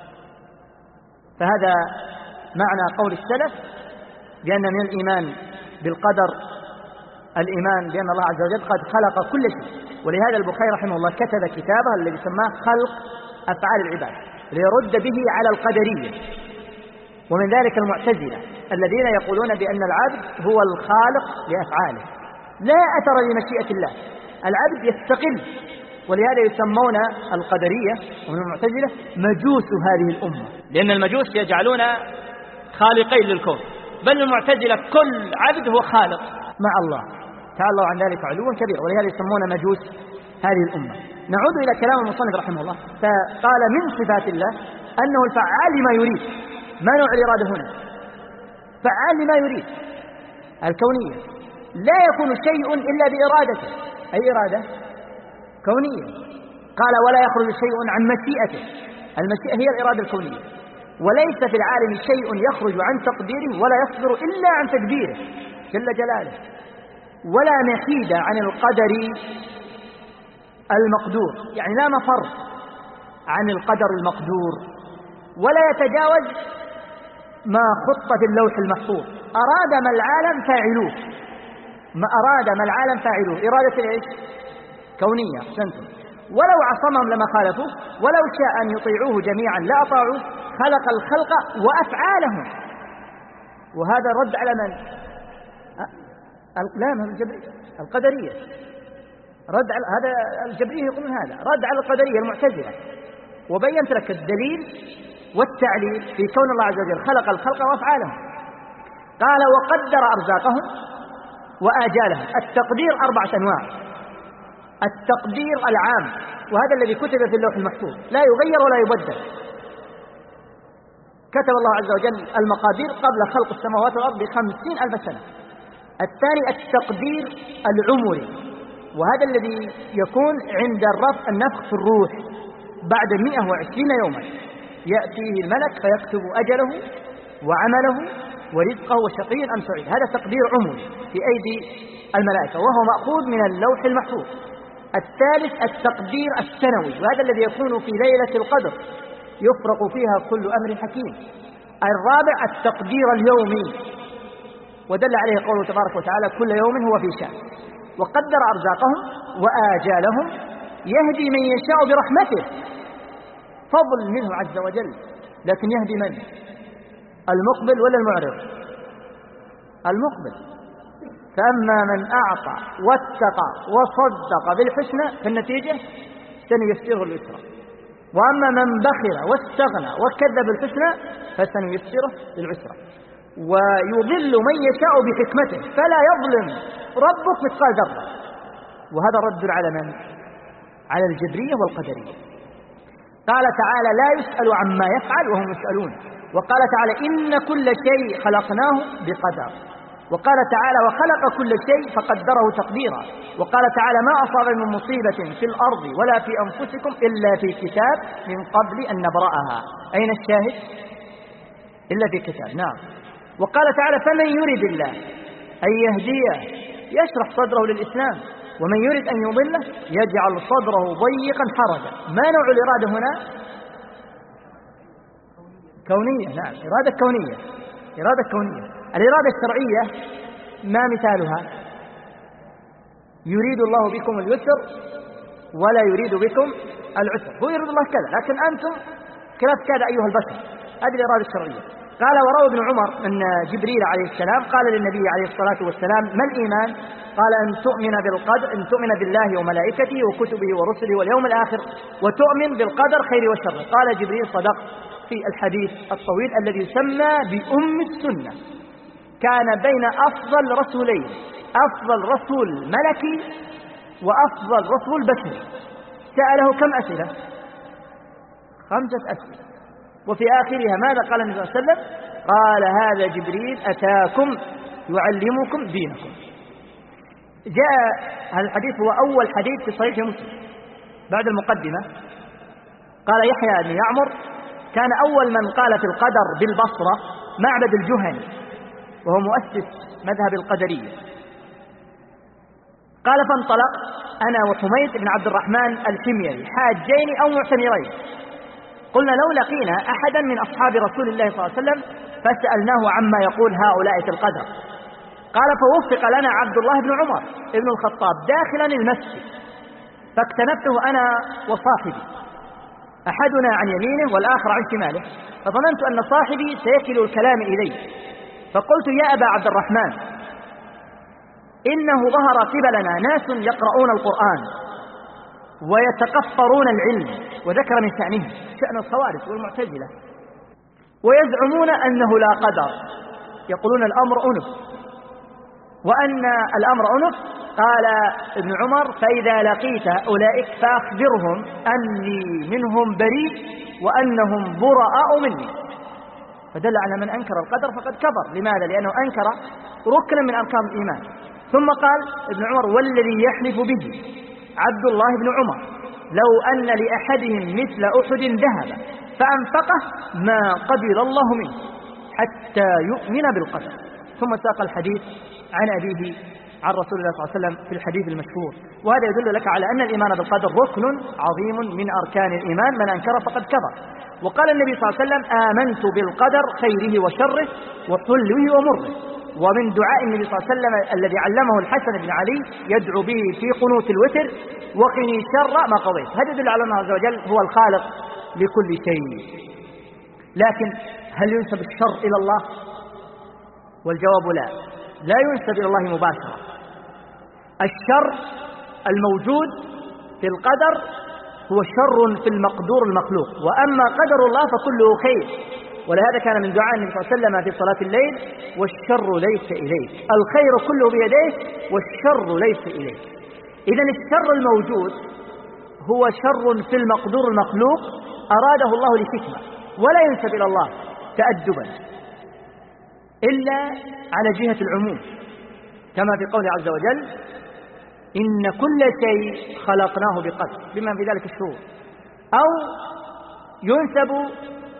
فهذا معنى قول السلف بأن من الإيمان بالقدر الإيمان بأن الله عز وجل قد خلق كل شيء. ولهذا البخاري رحمه الله كتب كتابه الذي سماه خلق أفعال العباد ليرد به على القدرية. ومن ذلك المعتزلة الذين يقولون بأن العبد هو الخالق لأفعاله، لا أثر لمشيئة الله، العبد يستقل. ولهذا يسمون القدرية ومن المعتزلة مجوس هذه الأمة، لأن المجوس يجعلون خالقين للكون، بل المعتزلة كل عبد هو خالق مع الله تعالى الله عن ذلك علوا كبيرا، ولهذا يسمون مجوس هذه الأمة. نعود إلى كلام المصنف رحمه الله، فقال من صفات الله أنه الفعال لما يريد. ما نوع الإرادة هنا؟ فعال لما يريد الكونية. لا يكون شيء إلا بإرادته، أي إرادة كونية. قال ولا يخرج شيء عن مشيئته، المشيئة هي الإرادة الكونية. وليس في العالم شيء يخرج عن تقديره ولا يصدر إلا عن تدبيره جل جلاله، ولا محيد عن القدر المقدور، يعني لا مفر عن القدر المقدور ولا يتجاوز ما خط في اللوح المحفوظ. أراد ما العالم فاعلوه، ما أراد ما العالم فاعلوه، إرادة إيش؟ كونية. أحسنتم. ولو عصمهم لما خالفوا، ولو شاء أن يطيعوه جميعا لا أطاعوه، خلق الخلق وأفعالهم. وهذا رد على من؟ لا، من الجبرية القدرية. رد على هذا الجبرية يقولون هذا رد على القدرية المعتزلة. وبينت لك الدليل والتعليل في كون الله عز وجل خلق الخلق وأفعالهم. قال وقدر أرزاقهم وآجالهم. التقدير 4 أنواع. التقدير العام، وهذا الذي كتب في اللوح المحفوظ لا يغير ولا يبدل. كتب الله عز وجل المقادير قبل خلق السماوات والأرض ب50,000 سنة. الثاني التقدير العمري، وهذا الذي يكون عند النفخ في الروح بعد 120 يوما، يأتيه الملك فيكتب أجله وعمله ورزقه وشقي أم سعيد. هذا تقدير عمري في أيدي الملائكة وهو مأخوذ من اللوح المحفوظ. الثالث التقدير السنوي، وهذا الذي يكون في ليلة القدر يفرق فيها كل أمر حكيم. الرابع التقدير اليومي، ودل عليه قوله تبارك وتعالى كل يوم هو في شأن. وقدر أرزاقهم وآجالهم يهدي من يشاء برحمته، فضل منه عز وجل. لكن يهدي من؟ المقبل ولا المعرض؟ المقبل. فأما من أعطى واتقى وصدق بالحسنى فالنتيجة سنيسره اليسرى، وأما من بخل واستغنى وكذب بالحسنى فسنيسره للعسرى. ويضل من يشاء بحكمته فلا يظلم ربك مثقال ذرة. وهذا رد على من؟ على الجبرية والقدرية. قال تعالى لا يسأل عما يفعل وهم يسألون. وقال تعالى إن كل شيء خلقناه بقدر. وقال تعالى وخلق كل شيء فقدره تقديرا. وقال تعالى ما أصاب من مصيبة في الأرض ولا في أنفسكم إلا في كتاب من قبل أن نبرأها. أين الشاهد؟ إلا في كتاب. نعم. وقال تعالى فمن يرد الله أن يهديه يشرح صدره للإسلام ومن يرد أن يضله يجعل صدره ضيقا حرجا. ما نوع الإرادة هنا؟ كونية. نعم، إرادة كونية. إرادة كونية. الإرادة الشرعية ما مثالها؟ يريد الله بكم اليسر ولا يريد بكم العسر. هو يريد الله كذا لكن أنتم خلاف كذا أيها البشر. هذه الإرادة الشرعية. قال وروى ابن عمر أن جبريل عليه السلام قال للنبي عليه الصلاة والسلام ما الإيمان؟ قال أن تؤمن بالله وملائكته وكتبه ورسله واليوم الآخر وتؤمن بالقدر خير وشر. قال جبريل صدق في الحديث الطويل الذي يسمى بأم السنة. كان بين أفضل رسولين، أفضل رسول ملكي وأفضل رسول بشري. سأله كم أسئلة؟ 5 أسئلة. وفي آخرها ماذا قال النبي صلى الله عليه وسلم؟ قال هذا جبريل أتاكم يعلمكم دينكم. جاء هذا الحديث هو أول حديث في صحيح مسلم بعد المقدمة. قال يحيى بن يعمر كان أول من قال في القدر بالبصرة معبد الجهني وهو مؤسس مذهب القدرية. قال فانطلق أنا وحميد بن عبد الرحمن الحميري حاجين أو معتمرين. قلنا لو لقينا أحدا من أصحاب رسول الله صلى الله عليه وسلم فسألناه عما يقول هؤلاء في القدر. قال فوفق لنا عبد الله بن عمر ابن الخطاب داخلا المسجد فاكتنفته أنا وصاحبي، أحدنا عن يمينه والآخر عن شماله، فظننت أن صاحبي سيكل الكلام إليه. فقلت يا أبا عبد الرحمن إنه ظهر قبلنا ناس يقرؤون القرآن ويتقفرون العلم، وذكر من شأنهم شأن الخوارج والمعتزلة، ويزعمون أنه لا قدر، يقولون الأمر أنف وأن الأمر أنف. قال ابن عمر فإذا لقيت أولئك فأخبرهم أني منهم بريء وأنهم براء مني. فدل على من أنكر القدر فقد كفر. لماذا؟ لأنه أنكر ركنا من أركان الإيمان. ثم قال ابن عمر والذي يحلف به عبد الله بن عمر لو أن لأحدهم مثل أحد ذهب فأنفقه ما قبل الله منه حتى يؤمن بالقدر. ثم ساق الحديث عن أبيه عن رسول الله صلى الله عليه وسلم في الحديث المشهور. وهذا يدل لك على أن الإيمان بالقدر ركن عظيم من أركان الإيمان، من أنكر فقد كفر. وقال النبي صلى الله عليه وسلم: آمنت بالقدر خيره وشره وحلوه ومره. ومن دعاء النبي صلى الله عليه وسلم الذي علمه الحسن بن علي يدعو به في قنوت الوتر: وقني شر ما قضيت. هذا يدل على أن الله عز وجل هو الخالق لكل شيء. لكن هل ينسب الشر إلى الله؟ والجواب لا ينسب إلى الله مباشرة. الشر الموجود في القدر هو شر في المقدور المخلوق، وأما قدر الله فكله خير. ولهذا كان من دعاء النبي صلى الله عليه وسلم في صلاة الليل: والشر ليس إليك، الخير كله بيديك والشر ليس إليك. إذن الشر الموجود هو شر في المقدور المخلوق أراده الله لحكمة، ولا ينسب إلى الله تأدبا إلا على جهة العموم، كما في قوله عز وجل: إن كل شيء خلقناه بقدر، بما في ذلك الشرور. أو ينسب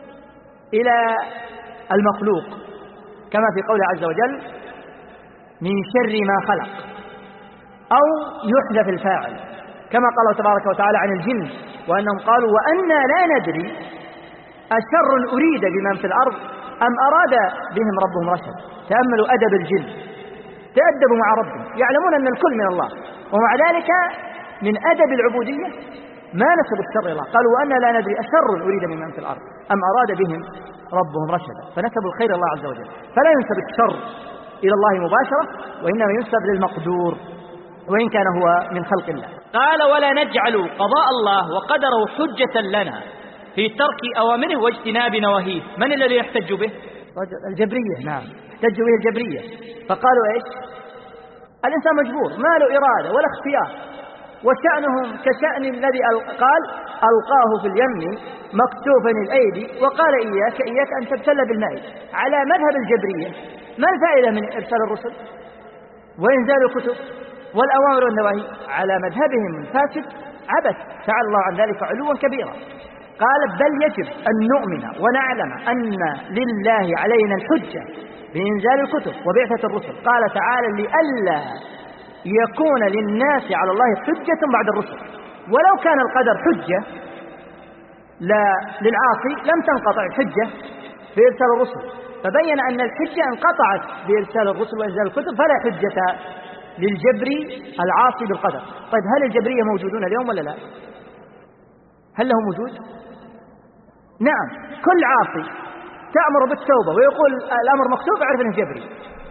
إلى المخلوق، كما في قوله عز وجل: من شر ما خلق. أو يحذف الفاعل، كما قال الله تبارك وتعالى عن الجن: وأنهم قالوا: وأنا لا ندري أشر أريد بمن في الأرض أم أراد بهم ربهم رشد. تأملوا أدب الجن، تأدبوا مع ربهم، يعلمون أن الكل من الله، ومع ذلك من أدب العبودية ما نسبوا الشر إلى الله. قالوا: وأنا لا ندري أشر أريد بمن في الأرض أم أراد بهم ربهم رشدا، فنسبوا الخير إلى الله عز وجل. فلا ينسب الشر إلى الله مباشرة، وإنما ينسب للمقدور، وإن كان هو من خلق الله. قال: ولا نجعل قضاء الله وقدره حجة لنا في ترك أوامره واجتناب نواهيه. من الذي يحتج به؟ الجبرية. نعم، احتجوا به الجبرية، فقالوا إيش؟ الإنسان مجبور، ما له إرادة ولا اختيار، وشأنهم كشأن الذي قال: ألقاه في اليم مكتوفا الأيدي وقال: إياك أن تبتل بالماء. على مذهب الجبرية ما الفائدة من إرسال الرسل وإنزال الكتب والأوامر والنواهي؟ على مذهبهم الفاسد عبث، تعالى الله عن ذلك علوا كبيرا. قال: بل يجب أن نؤمن ونعلم أن لله علينا الحجة بإنزال الكتب وبعثة الرسل. قال تعالى: لئلا يكون للناس على الله حجة بعد الرسل. ولو كان القدر حجة للعاصي لم تنقطع الحجة بإرسال الرسل، فبين أن الحجة انقطعت بإرسال الرسل وإنزال الكتب، فلا حجة للجبري العاصي بالقدر. طيب، هل الجبرية موجودون اليوم ولا لا؟ هل لهم وجود؟ نعم، كل عاصي تأمر بالتوبة ويقول الأمر مكتوب أعرف أنه جبري.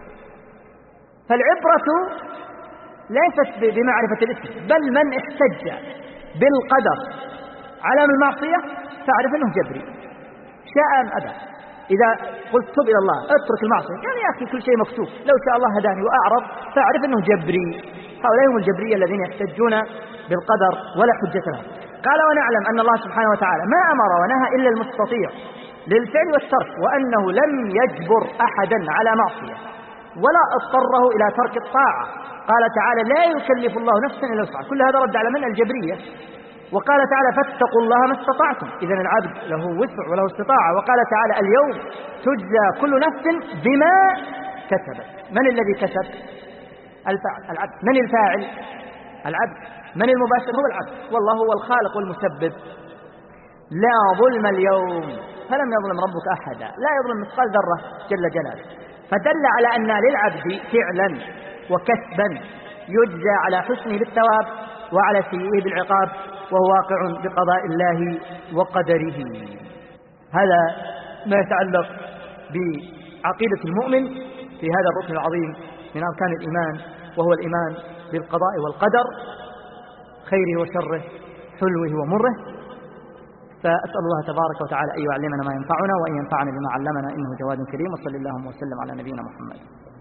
فالعبرة ليست بمعرفة الاسم، بل من احتج بالقدر على المعصية تعرف أنه جبري شاء أم أبى. إذا قلت تب إلى الله اترك المعصية، يعني يا أخي كل شيء مكتوب، لو شاء الله هداني وأعرض فأعرف أنه جبري. هؤلاء هم الجبرية الذين يحتجون بالقدر ولا حجة لهم. قال: ونعلم أن الله سبحانه وتعالى ما أمر ونهى إلا المستطيع للفعل والترك، وأنه لم يجبر أحدا على معصية ولا اضطره إلى ترك الطاعة. قال تعالى: لا يكلف الله نفسا إلا وسعها. كل هذا رد على من؟ الجبرية. وقال تعالى: فاتقوا الله ما استطعتم. إذن العبد له وسع وله استطاعة. وقال تعالى: اليوم تجزى كل نفس بما كسبت. من الذي كسب؟ العبد. من الفاعل؟ العبد. من المباشر؟ هو العبد، والله هو الخالق والمسبب. لا ظلم اليوم، فلم يظلم ربك أحدا، لا يظلم مثقال ذرة جل جلاله. فدل على أن للعبد فعلا وكسبا يجزى على حسنه بالثواب وعلى سيئه بالعقاب، وهو واقع بقضاء الله وقدره. هذا ما يتعلق بعقيدة المؤمن في هذا الركن العظيم من أركان الإيمان، وهو الإيمان بالقضاء والقدر، خيره وشره، حلوه ومره. فأسأل الله تبارك وتعالى أن يعلمنا ما ينفعنا وأن ينفعنا بما علمنا، إنه جواد كريم. وصلى اللهم وسلم على نبينا محمد.